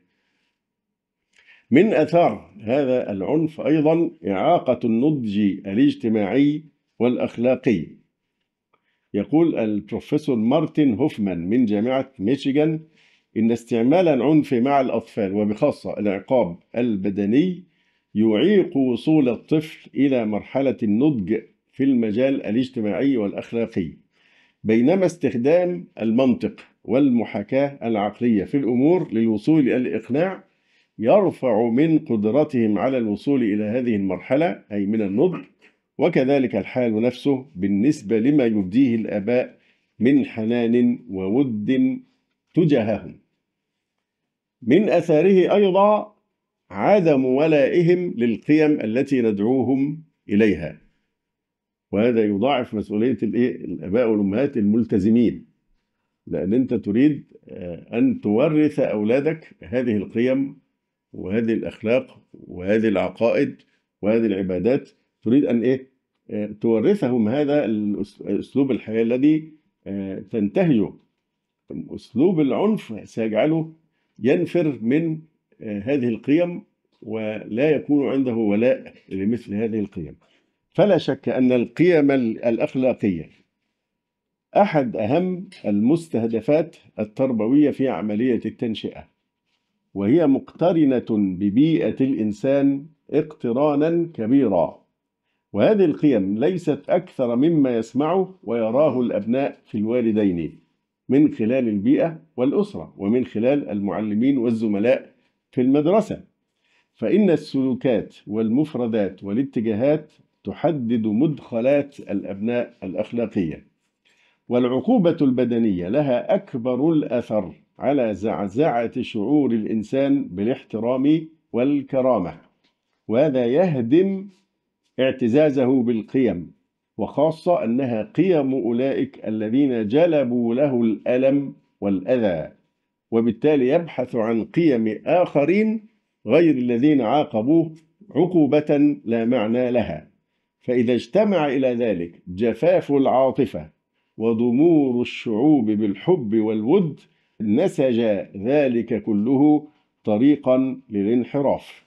من آثار هذا العنف أيضا إعاقة النضج الاجتماعي والأخلاقي. يقول البروفيسور مارتن هوفمان من جامعة ميشيغان إن استعمال العنف مع الأطفال وبخاصة العقاب البدني يعيق وصول الطفل إلى مرحلة النضج في المجال الاجتماعي والأخلاقي، بينما استخدام المنطق والمحاكاة العقلية في الأمور للوصول إلى الإقناع يرفع من قدرتهم على الوصول إلى هذه المرحلة أي من النضج. وكذلك الحال نفسه بالنسبة لما يبديه الآباء من حنان وود تجاههم. من أثاره أيضا عدم ولائهم للقيم التي ندعوهم إليها، وهذا يضاعف مسؤولية الآباء والأمهات الملتزمين، لأن أنت تريد أن تورث أولادك هذه القيم وهذه الأخلاق وهذه العقائد وهذه العبادات، تريد أن تورثهم هذا أسلوب الحياة الذي تنتهجه. أسلوب العنف سيجعله ينفر من هذه القيم ولا يكون عنده ولاء لمثل هذه القيم. فلا شك أن القيم الأخلاقية أحد أهم المستهدفات التربوية في عملية التنشئة، وهي مقترنة ببيئة الإنسان اقترانا كبيرا، وهذه القيم ليست أكثر مما يسمعه ويراه الأبناء في الوالدين من خلال البيئة والأسرة ومن خلال المعلمين والزملاء في المدرسة. فإن السلوكات والمفردات والاتجاهات تحدد مدخلات الأبناء الأخلاقية، والعقوبة البدنية لها أكبر الأثر على زعزعة شعور الإنسان بالاحترام والكرامة، وهذا يهدم اعتزازه بالقيم، وخاصة أنها قيم أولئك الذين جلبوا له الألم والأذى، وبالتالي يبحث عن قيم آخرين غير الذين عاقبوه عقوبة لا معنى لها. فإذا اجتمع إلى ذلك جفاف العاطفة وضمور الشعوب بالحب والود، نسج ذلك كله طريقا للانحراف.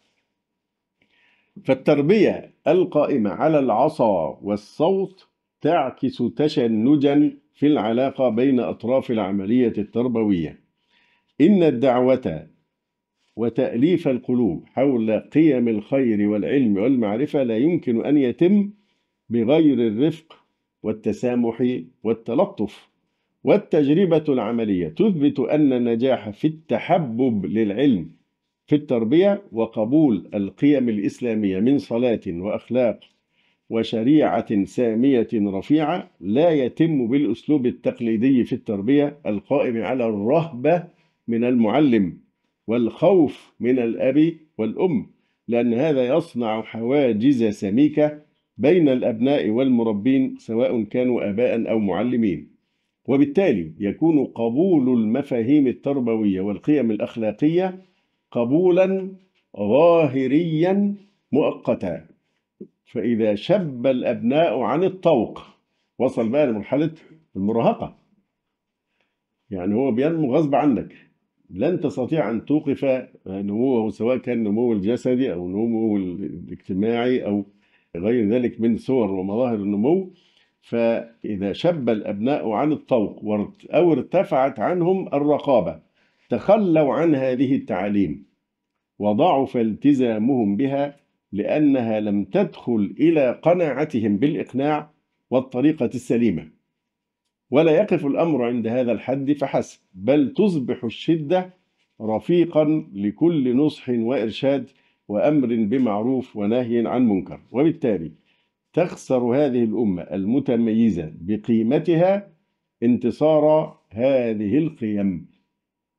فالتربية القائمة على العصا والصوت تعكس تشنجا في العلاقة بين أطراف العملية التربوية. إن الدعوة وتأليف القلوب حول قيم الخير والعلم والمعرفة لا يمكن أن يتم بغير الرفق والتسامح والتلطف. والتجربة العملية تثبت أن النجاح في التحبب للعلم في التربية وقبول القيم الإسلامية من صلاة وأخلاق وشريعة سامية رفيعة لا يتم بالأسلوب التقليدي في التربية القائم على الرهبة من المعلم والخوف من الأب والأم، لأن هذا يصنع حواجز سميكة بين الأبناء والمربين سواء كانوا آباء أو معلمين، وبالتالي يكون قبول المفاهيم التربوية والقيم الأخلاقية قبولا ظاهريا مؤقتا. فإذا شب الأبناء عن الطوق وصل بقى لمرحلة المراهقة، يعني هو بينمو غصب عنك، لن تستطيع أن توقف نموه سواء كان النمو الجسدي أو النمو الاجتماعي أو غير ذلك من صور ومظاهر النمو. فإذا شب الأبناء عن الطوق أو ارتفعت عنهم الرقابة تخلوا عن هذه التعاليم وضعف التزامهم بها، لأنها لم تدخل إلى قناعتهم بالإقناع والطريقة السليمة. ولا يقف الأمر عند هذا الحد فحسب، بل تصبح الشدة رفيقا لكل نصح وإرشاد وأمر بمعروف ونهي عن منكر، وبالتالي تخسر هذه الأمة المتميزة بقيمتها انتصار هذه القيم.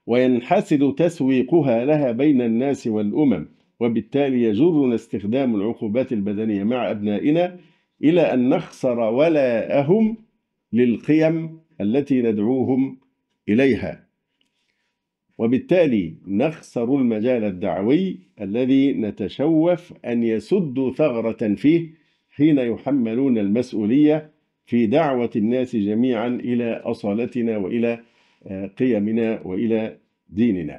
وينحسد تسويقها لها بين الناس والأمم، وبالتالي يجرنا استخدام العقوبات البدنية مع أبنائنا إلى أن نخسر ولاءهم للقيم التي ندعوهم إليها، وبالتالي نخسر المجال الدعوي الذي نتشوف أن يسدوا ثغرة فيه حين يحملون المسؤولية في دعوة الناس جميعا إلى أصالتنا وإلى قيمنا وإلى ديننا.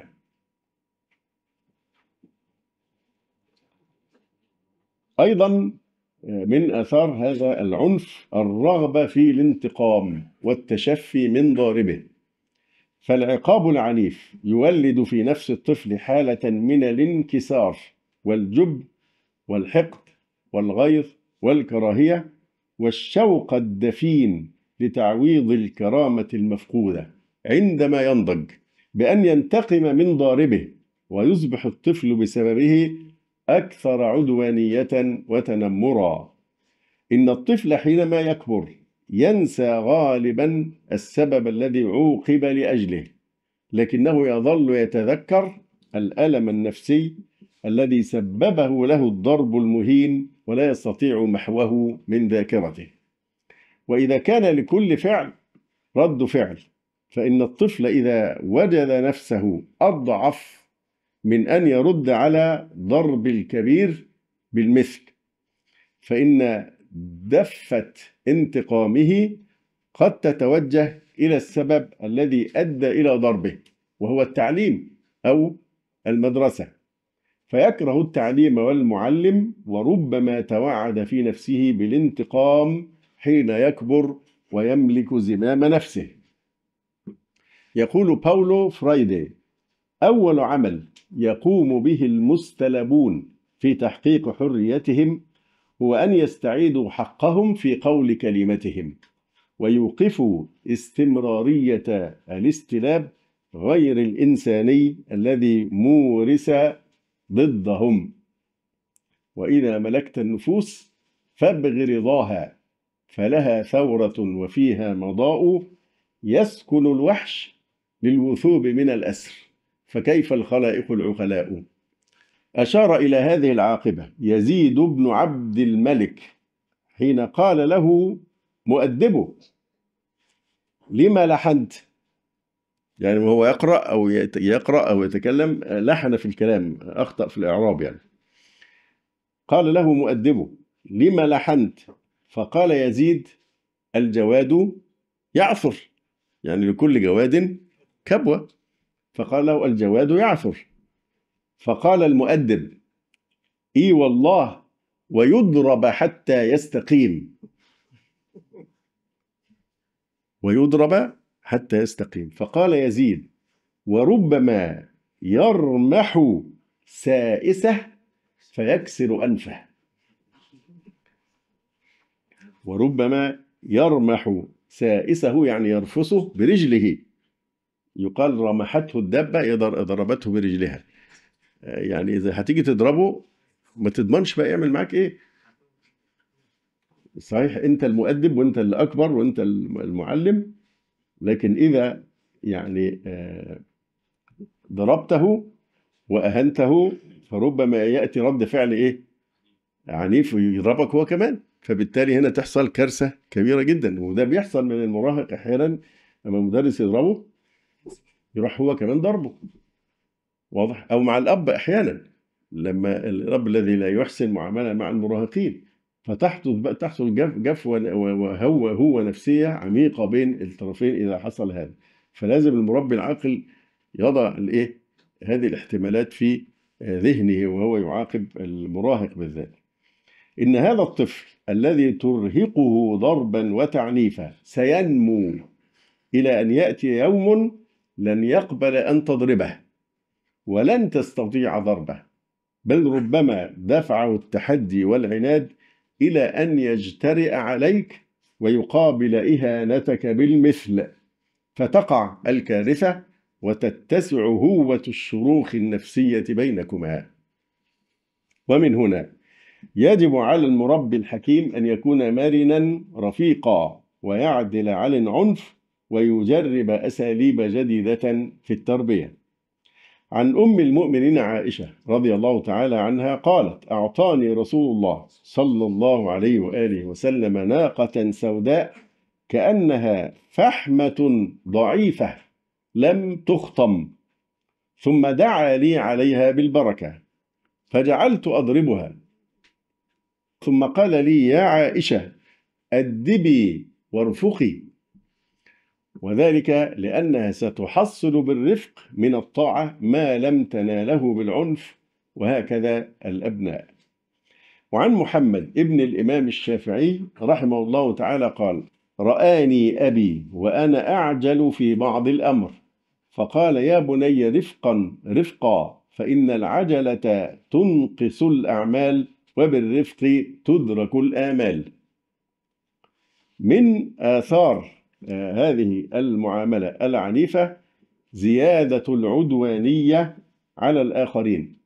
أيضا من آثار هذا العنف الرغبة في الانتقام والتشفي من ضاربه، فالعقاب العنيف يولد في نفس الطفل حالة من الانكسار والجبن والحقد والغيظ والكراهية والشوق الدفين لتعويض الكرامة المفقودة عندما ينضج بأن ينتقم من ضاربه، ويصبح الطفل بسببه أكثر عدوانية وتنمرا. إن الطفل حينما يكبر ينسى غالبا السبب الذي عوقب لأجله، لكنه يظل يتذكر الألم النفسي الذي سببه له الضرب المهين ولا يستطيع محوه من ذاكرته. وإذا كان لكل فعل رد فعل، فإن الطفل إذا وجد نفسه أضعف من أن يرد على ضرب الكبير بالمثل، فإن دفة انتقامه قد تتوجه إلى السبب الذي أدى إلى ضربه، وهو التعليم أو المدرسة، فيكره التعليم والمعلم، وربما توعد في نفسه بالانتقام حين يكبر ويملك زمام نفسه. يقول باولو فرايدي: أول عمل يقوم به المستلبون في تحقيق حريتهم هو أن يستعيدوا حقهم في قول كلمتهم، ويوقفوا استمرارية الاستلاب غير الإنساني الذي مورس ضدهم. وإذا ملكت النفوس فابغ رضاها، فلها ثورة وفيها مضاء، يسكن الوحش للوثوب من الأسر، فكيف الخلائق العقلاء. أشار إلى هذه العاقبة يزيد بن عبد الملك حين قال له مؤدبه: لما لحنت؟ يعني وهو يقرأ أو يتكلم لحن في الكلام، أخطأ في الإعراب يعني. قال له مؤدبه: لما لحنت؟ فقال يزيد: الجواد يعثر، يعني لكل جواد كبوة. فقال له: الجواد يعثر. فقال المؤدب: إي والله، ويضرب حتى يستقيم. ويضرب حتى يستقيم. فقال يزيد: وربما يرمح سائسه فيكسر أنفه. وربما يرمح سائسه يعني يرفسه برجله، يقال رمحته الدابة، ضربته برجلها. يعني إذا هتيجي تضربه ما تضمنش بقى يعمل معاك إيه. صحيح أنت المؤدب وأنت اللي أكبر وأنت المعلم، لكن إذا يعني ضربته وأهنته فربما يأتي رد فعل إيه؟ عنيف ويضربك هو كمان. فبالتالي هنا تحصل كارثة كبيرة جدا، وده بيحصل من المراهق أحيانا لما المدرس يضربه يروح هو كمان ضربه، واضح؟ أو مع الأب أحيانا لما الأب الذي لا يحسن معاملة مع المراهقين، فتحصل جفوة وهو نفسية عميقة بين الطرفين إذا حصل هذا. فلازم المربي العاقل يضع هذه الاحتمالات في ذهنه وهو يعاقب المراهق بالذات. إن هذا الطفل الذي ترهقه ضربا وتعنيفا سينمو إلى أن يأتي يوم لن يقبل أن تضربه ولن تستطيع ضربه، بل ربما دفعه التحدي والعناد إلى أن يجترئ عليك ويقابل إهانتك بالمثل، فتقع الكارثة وتتسع هوة الشروخ النفسية بينكما. ومن هنا يجب على المربي الحكيم أن يكون مرنا رفيقا ويعدل عن العنف ويجرب أساليب جديدة في التربية. عن أم المؤمنين عائشة رضي الله تعالى عنها قالت: أعطاني رسول الله صلى الله عليه وآله وسلم ناقة سوداء كأنها فحمة ضعيفة لم تخطم، ثم دعا لي عليها بالبركة، فجعلت أضربها، ثم قال لي: يا عائشة أدبي وارفقي، وذلك لأنها ستحصل بالرفق من الطاعة ما لم تناله بالعنف، وهكذا الأبناء. وعن محمد ابن الإمام الشافعي رحمه الله تعالى قال: رآني أبي وأنا أعجل في بعض الأمر، فقال: يا بني رفقا رفقا، فإن العجلة تنقص الأعمال، وبالرفق تدرك الآمال. من آثار هذه المعاملة العنيفة زيادة العدوانية على الآخرين،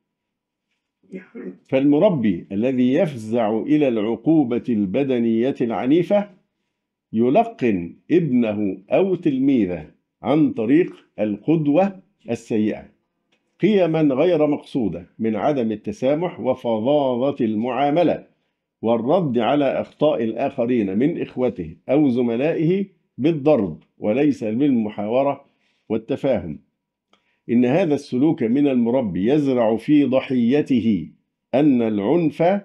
فالمربي الذي يفزع إلى العقوبة البدنية العنيفة يلقن ابنه أو تلميذه عن طريق القدوة السيئة قيما غير مقصودة من عدم التسامح وفظاظة المعاملة والرد على أخطاء الآخرين من إخوته أو زملائه بالضرب وليس بالمحاورة والتفاهم. إن هذا السلوك من المربي يزرع في ضحيته أن العنف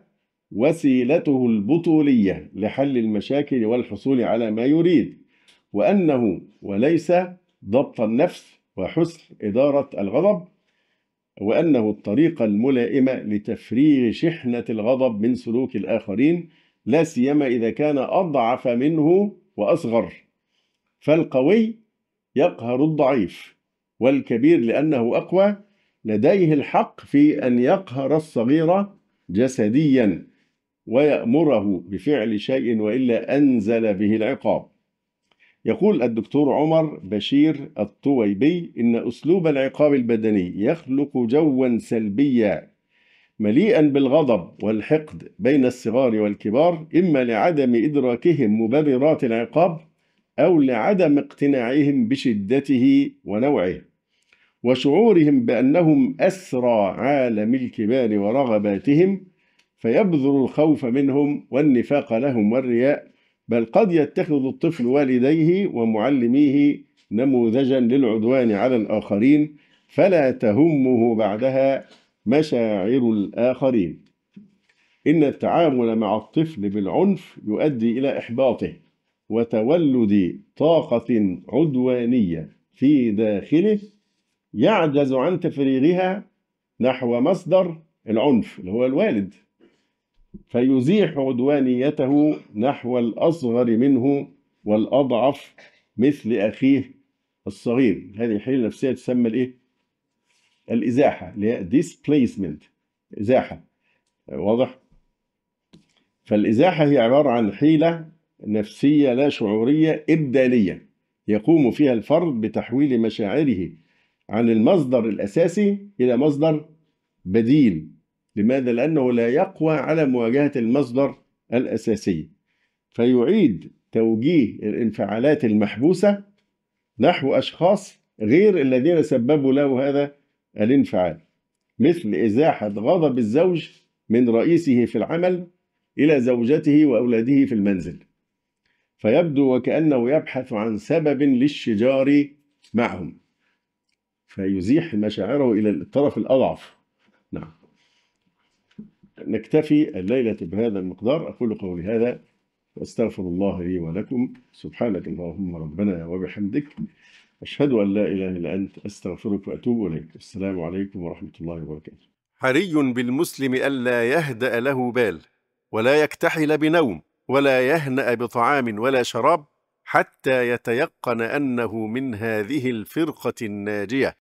وسيلته البطولية لحل المشاكل والحصول على ما يريد، وأنه وليس ضبط النفس وحسن إدارة الغضب، وأنه الطريقة الملائمة لتفريغ شحنة الغضب من سلوك الآخرين، لا سيما إذا كان أضعف منه وأصغر، فالقوي يقهر الضعيف، والكبير لأنه أقوى لديه الحق في أن يقهر الصغير جسديا ويأمره بفعل شيء وإلا أنزل به العقاب. يقول الدكتور عمر بشير الطويبي: إن أسلوب العقاب البدني يخلق جوا سلبيا مليئا بالغضب والحقد بين الصغار والكبار، إما لعدم إدراكهم مبررات العقاب أو لعدم اقتناعهم بشدته ونوعه، وشعورهم بأنهم أسرى عالم الكبار ورغباتهم، فيبذر الخوف منهم والنفاق لهم والرياء، بل قد يتخذ الطفل والديه ومعلميه نموذجا للعدوان على الآخرين، فلا تهمه بعدها مشاعر الآخرين. إن التعامل مع الطفل بالعنف يؤدي إلى إحباطه وتولد طاقة عدوانية في داخله يعجز عن تفريغها نحو مصدر العنف اللي هو الوالد، فيزيح عدوانيته نحو الأصغر منه والأضعف مثل أخيه الصغير. هذه حيلة نفسية تسمى الإيه؟ الإزاحة، اللي هي displacement، إزاحة. واضح؟ فالإزاحة هي عبارة عن حيلة نفسية لا شعورية إبدالية يقوم فيها الفرد بتحويل مشاعره عن المصدر الأساسي إلى مصدر بديل. لماذا؟ لأنه لا يقوى على مواجهة المصدر الأساسي، فيعيد توجيه الانفعالات المحبوسة نحو أشخاص غير الذين سببوا له هذا الانفعال، مثل إزاحة غضب الزوج من رئيسه في العمل إلى زوجته وأولاده في المنزل، فيبدو وكأنه يبحث عن سبب للشجار معهم، فيزيح مشاعره إلى الطرف الأضعف. نعم. نكتفي الليلة بهذا المقدار. أقول قولي هذا وأستغفر الله لي ولكم. سبحانك اللهم ربنا وبحمدك، أشهد أن لا إله إلا أنت، أستغفرك وأتوب إليك. السلام عليكم ورحمة الله وبركاته. حري بالمسلم ألا يهدأ له بال، ولا يكتحل بنوم، ولا يهنأ بطعام ولا شراب، حتى يتيقن أنه من هذه الفرقة الناجية.